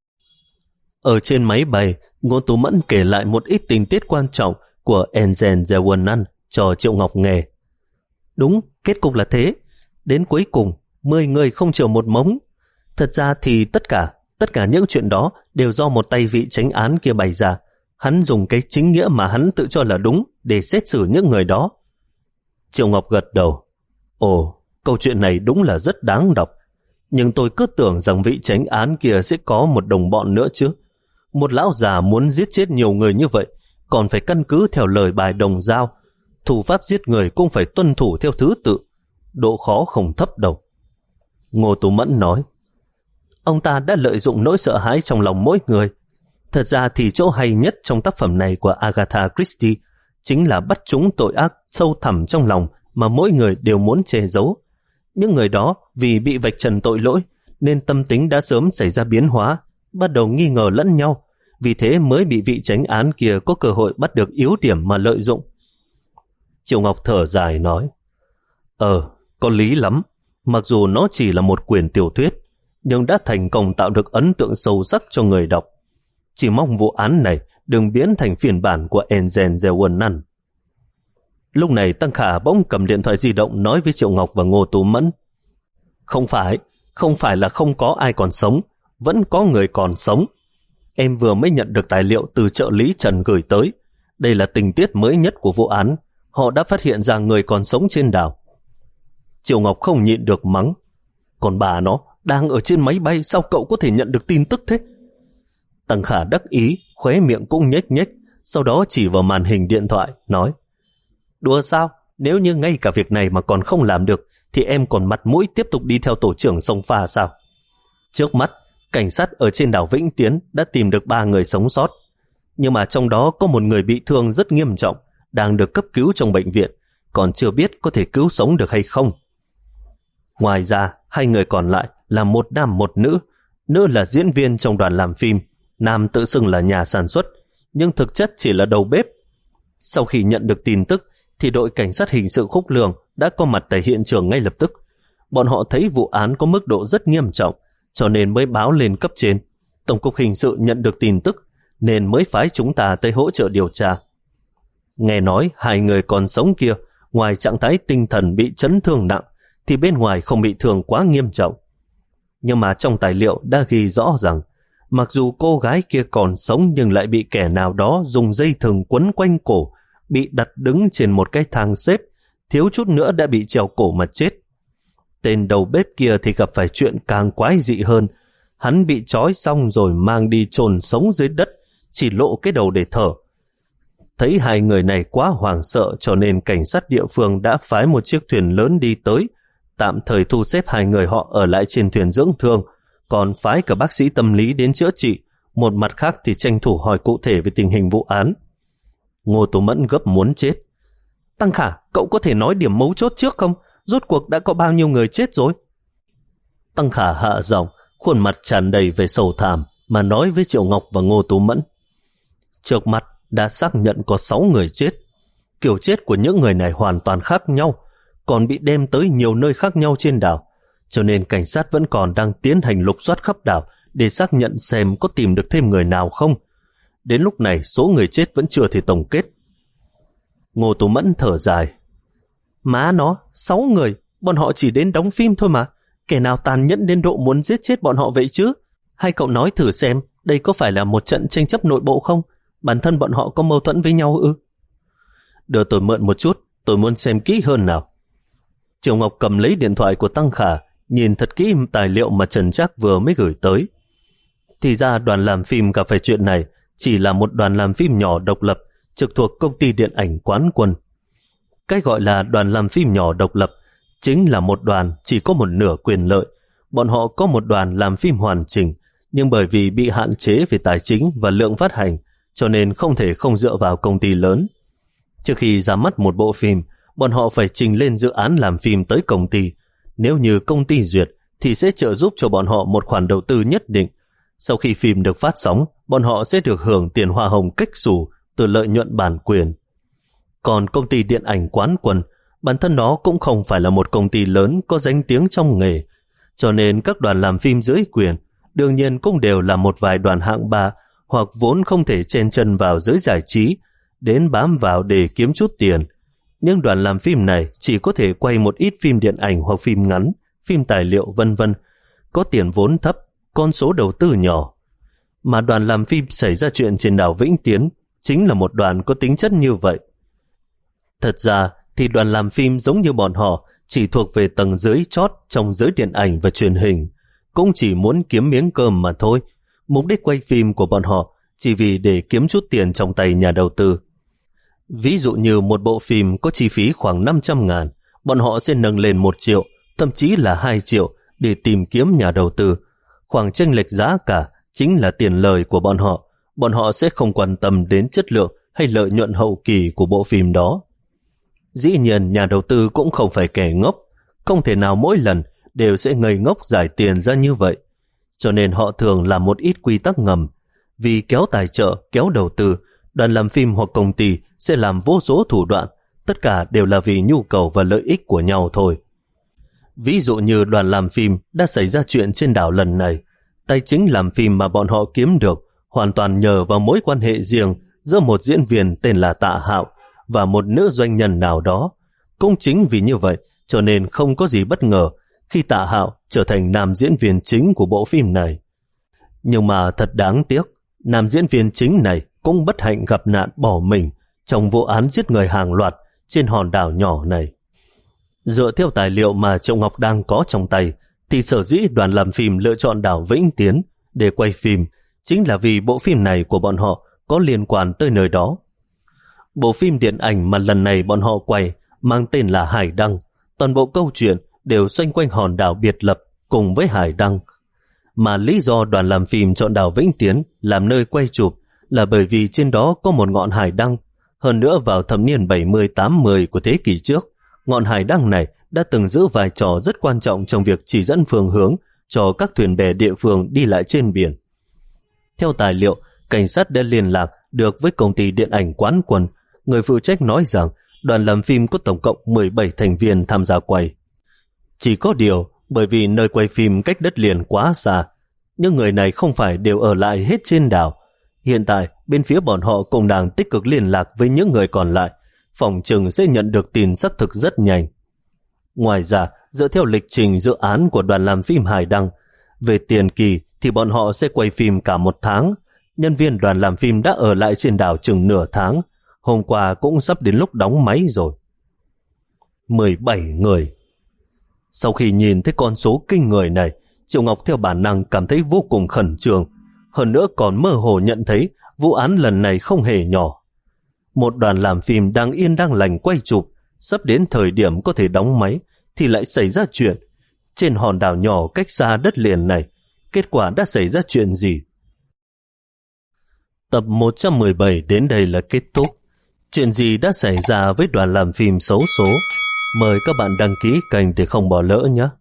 Ở trên máy bay, Ngô Tú Mẫn kể lại một ít tình tiết quan trọng của Enzen Zewonan cho Triệu Ngọc nghe. Đúng, kết cục là thế. Đến cuối cùng, mười người không chừa một mống. Thật ra thì tất cả, tất cả những chuyện đó đều do một tay vị chánh án kia bày ra. Hắn dùng cái chính nghĩa mà hắn tự cho là đúng để xét xử những người đó. Triệu Ngọc gật đầu. Ồ, câu chuyện này đúng là rất đáng đọc. Nhưng tôi cứ tưởng rằng vị chánh án kia sẽ có một đồng bọn nữa chứ. Một lão già muốn giết chết nhiều người như vậy, còn phải căn cứ theo lời bài đồng dao. Thủ pháp giết người cũng phải tuân thủ theo thứ tự. Độ khó không thấp đâu. Ngô Tú Mẫn nói: Ông ta đã lợi dụng nỗi sợ hãi trong lòng mỗi người. Thật ra thì chỗ hay nhất trong tác phẩm này của Agatha Christie chính là bắt trúng tội ác sâu thẳm trong lòng mà mỗi người đều muốn che giấu. Những người đó vì bị vạch trần tội lỗi nên tâm tính đã sớm xảy ra biến hóa, bắt đầu nghi ngờ lẫn nhau, vì thế mới bị vị chánh án kia có cơ hội bắt được yếu điểm mà lợi dụng. Triệu Ngọc thở dài nói: Ờ, có lý lắm. Mặc dù nó chỉ là một quyển tiểu thuyết, nhưng đã thành công tạo được ấn tượng sâu sắc cho người đọc. Chỉ mong vụ án này đừng biến thành phiên bản của Enzen Zewonan. Lúc này Tăng Khả bỗng cầm điện thoại di động nói với Triệu Ngọc và Ngô Tú Mẫn: Không phải, không phải là không có ai còn sống, vẫn có người còn sống. Em vừa mới nhận được tài liệu từ trợ lý Trần gửi tới. Đây là tình tiết mới nhất của vụ án. họ đã phát hiện ra người còn sống trên đảo. Triệu Ngọc không nhịn được mắng, còn bà nó đang ở trên máy bay, sao cậu có thể nhận được tin tức thế? Tăng Khả đắc ý, khóe miệng cũng nhếch nhếch, sau đó chỉ vào màn hình điện thoại, nói, đùa sao? Nếu như ngay cả việc này mà còn không làm được, thì em còn mặt mũi tiếp tục đi theo tổ trưởng sông pha sao? Trước mắt, cảnh sát ở trên đảo Vĩnh Tiến đã tìm được ba người sống sót, nhưng mà trong đó có một người bị thương rất nghiêm trọng, đang được cấp cứu trong bệnh viện, còn chưa biết có thể cứu sống được hay không. Ngoài ra, hai người còn lại là một nam một nữ. Nữ là diễn viên trong đoàn làm phim, nam tự xưng là nhà sản xuất, nhưng thực chất chỉ là đầu bếp. Sau khi nhận được tin tức, thì đội cảnh sát hình sự Khúc Lương đã có mặt tại hiện trường ngay lập tức. Bọn họ thấy vụ án có mức độ rất nghiêm trọng, cho nên mới báo lên cấp trên. Tổng cục hình sự nhận được tin tức, nên mới phái chúng ta tới hỗ trợ điều tra. Nghe nói hai người còn sống kia, ngoài trạng thái tinh thần bị chấn thương nặng, thì bên ngoài không bị thương quá nghiêm trọng. Nhưng mà trong tài liệu đã ghi rõ rằng, mặc dù cô gái kia còn sống nhưng lại bị kẻ nào đó dùng dây thừng quấn quanh cổ, bị đặt đứng trên một cái thang xếp, thiếu chút nữa đã bị treo cổ mà chết. Tên đầu bếp kia thì gặp phải chuyện càng quái dị hơn. Hắn bị trói xong rồi mang đi chôn sống dưới đất, chỉ lộ cái đầu để thở. Thấy hai người này quá hoảng sợ, cho nên cảnh sát địa phương đã phái một chiếc thuyền lớn đi tới, tạm thời thu xếp hai người họ ở lại trên thuyền dưỡng thương, còn phái cả bác sĩ tâm lý đến chữa trị. Một mặt khác thì tranh thủ hỏi cụ thể về tình hình vụ án. Ngô Tú Mẫn gấp muốn chết. Tăng Khả, cậu có thể nói điểm mấu chốt trước không? Rốt cuộc đã có bao nhiêu người chết rồi? Tăng Khả hạ giọng, khuôn mặt tràn đầy về sầu thảm mà nói với Triệu Ngọc và Ngô Tú Mẫn. Trước mặt đã xác nhận có sáu người chết. Kiểu chết của những người này hoàn toàn khác nhau, còn bị đem tới nhiều nơi khác nhau trên đảo, cho nên cảnh sát vẫn còn đang tiến hành lục soát khắp đảo để xác nhận xem có tìm được thêm người nào không. Đến lúc này số người chết vẫn chưa thể tổng kết. Ngô Tú Mẫn thở dài. Má nó, sáu người, bọn họ chỉ đến đóng phim thôi mà. Kẻ nào tàn nhẫn đến độ muốn giết chết bọn họ vậy chứ? Hay cậu nói thử xem, đây có phải là một trận tranh chấp nội bộ không? Bản thân bọn họ có mâu thuẫn với nhau ư? Đưa tôi mượn một chút, tôi muốn xem kỹ hơn nào. Triệu Ngọc cầm lấy điện thoại của Tăng Khả, nhìn thật kỹ tài liệu mà Trần Trác vừa mới gửi tới. Thì ra đoàn làm phim gặp phải chuyện này chỉ là một đoàn làm phim nhỏ độc lập trực thuộc công ty điện ảnh Quán Quân. Cái gọi là đoàn làm phim nhỏ độc lập chính là một đoàn chỉ có một nửa quyền lợi. Bọn họ có một đoàn làm phim hoàn chỉnh, nhưng bởi vì bị hạn chế về tài chính và lượng phát hành, cho nên không thể không dựa vào công ty lớn. Trước khi ra mắt một bộ phim, bọn họ phải trình lên dự án làm phim tới công ty. Nếu như công ty duyệt, thì sẽ trợ giúp cho bọn họ một khoản đầu tư nhất định. Sau khi phim được phát sóng, bọn họ sẽ được hưởng tiền hoa hồng cách xù từ lợi nhuận bản quyền. Còn công ty điện ảnh Quán Quân, bản thân nó cũng không phải là một công ty lớn có danh tiếng trong nghề, cho nên các đoàn làm phim dưới quyền đương nhiên cũng đều là một vài đoàn hạng ba hoặc vốn không thể chen chân vào giới giải trí, đến bám vào để kiếm chút tiền. Nhưng đoàn làm phim này chỉ có thể quay một ít phim điện ảnh hoặc phim ngắn, phim tài liệu vân vân, có tiền vốn thấp, con số đầu tư nhỏ. Mà đoàn làm phim xảy ra chuyện trên đảo Vĩnh Tiến chính là một đoàn có tính chất như vậy. Thật ra thì đoàn làm phim giống như bọn họ chỉ thuộc về tầng dưới chót trong giới điện ảnh và truyền hình, cũng chỉ muốn kiếm miếng cơm mà thôi. Mục đích quay phim của bọn họ chỉ vì để kiếm chút tiền trong tay nhà đầu tư. Ví dụ như một bộ phim có chi phí khoảng năm trăm ngàn, bọn họ sẽ nâng lên một triệu, thậm chí là hai triệu để tìm kiếm nhà đầu tư. Khoảng chênh lệch giá cả chính là tiền lời của bọn họ. Bọn họ sẽ không quan tâm đến chất lượng hay lợi nhuận hậu kỳ của bộ phim đó. Dĩ nhiên nhà đầu tư cũng không phải kẻ ngốc, không thể nào mỗi lần đều sẽ ngây ngốc giải tiền ra như vậy. Cho nên họ thường làm một ít quy tắc ngầm. Vì kéo tài trợ, kéo đầu tư, đoàn làm phim hoặc công ty sẽ làm vô số thủ đoạn, tất cả đều là vì nhu cầu và lợi ích của nhau thôi. Ví dụ như đoàn làm phim đã xảy ra chuyện trên đảo lần này, tài chính làm phim mà bọn họ kiếm được hoàn toàn nhờ vào mối quan hệ riêng giữa một diễn viên tên là Tạ Hạo và một nữ doanh nhân nào đó. Cũng chính vì như vậy cho nên không có gì bất ngờ khi Tạ Hạo trở thành nam diễn viên chính của bộ phim này. Nhưng mà thật đáng tiếc, nam diễn viên chính này cũng bất hạnh gặp nạn bỏ mình trong vụ án giết người hàng loạt trên hòn đảo nhỏ này. Dựa theo tài liệu mà Triệu Ngọc đang có trong tay, thì sở dĩ đoàn làm phim lựa chọn đảo Vĩnh Tiến để quay phim chính là vì bộ phim này của bọn họ có liên quan tới nơi đó. Bộ phim điện ảnh mà lần này bọn họ quay mang tên là Hải Đăng. Toàn bộ câu chuyện đều xoay quanh hòn đảo biệt lập cùng với Hải Đăng. Mà lý do đoàn làm phim chọn đảo Vĩnh Tiến làm nơi quay chụp là bởi vì trên đó có một ngọn hải đăng. Hơn nữa vào thập niên bảy mươi tám mươi của thế kỷ trước, ngọn hải đăng này đã từng giữ vai trò rất quan trọng trong việc chỉ dẫn phương hướng cho các thuyền bè địa phương đi lại trên biển. Theo tài liệu, cảnh sát đã liên lạc được với công ty điện ảnh Quán Quân. Người phụ trách nói rằng đoàn làm phim có tổng cộng mười bảy thành viên tham gia quay. Chỉ có điều, bởi vì nơi quay phim cách đất liền quá xa, những người này không phải đều ở lại hết trên đảo. Hiện tại, bên phía bọn họ cũng đang tích cực liên lạc với những người còn lại, phòng chừng sẽ nhận được tin xác thực rất nhanh. Ngoài ra, dựa theo lịch trình dự án của đoàn làm phim Hải Đăng, về tiền kỳ thì bọn họ sẽ quay phim cả một tháng. Nhân viên đoàn làm phim đã ở lại trên đảo chừng nửa tháng, hôm qua cũng sắp đến lúc đóng máy rồi. mười bảy người. Sau khi nhìn thấy con số kinh người này, Triệu Ngọc theo bản năng cảm thấy vô cùng khẩn trương, hơn nữa còn mơ hồ nhận thấy vụ án lần này không hề nhỏ. Một đoàn làm phim đang yên đang lành quay chụp, sắp đến thời điểm có thể đóng máy thì lại xảy ra chuyện. Trên hòn đảo nhỏ cách xa đất liền này, kết quả đã xảy ra chuyện gì? Tập một trăm mười bảy đến đây là kết thúc. Chuyện gì đã xảy ra với đoàn làm phim xấu số? Mời các bạn đăng ký kênh để không bỏ lỡ nhé.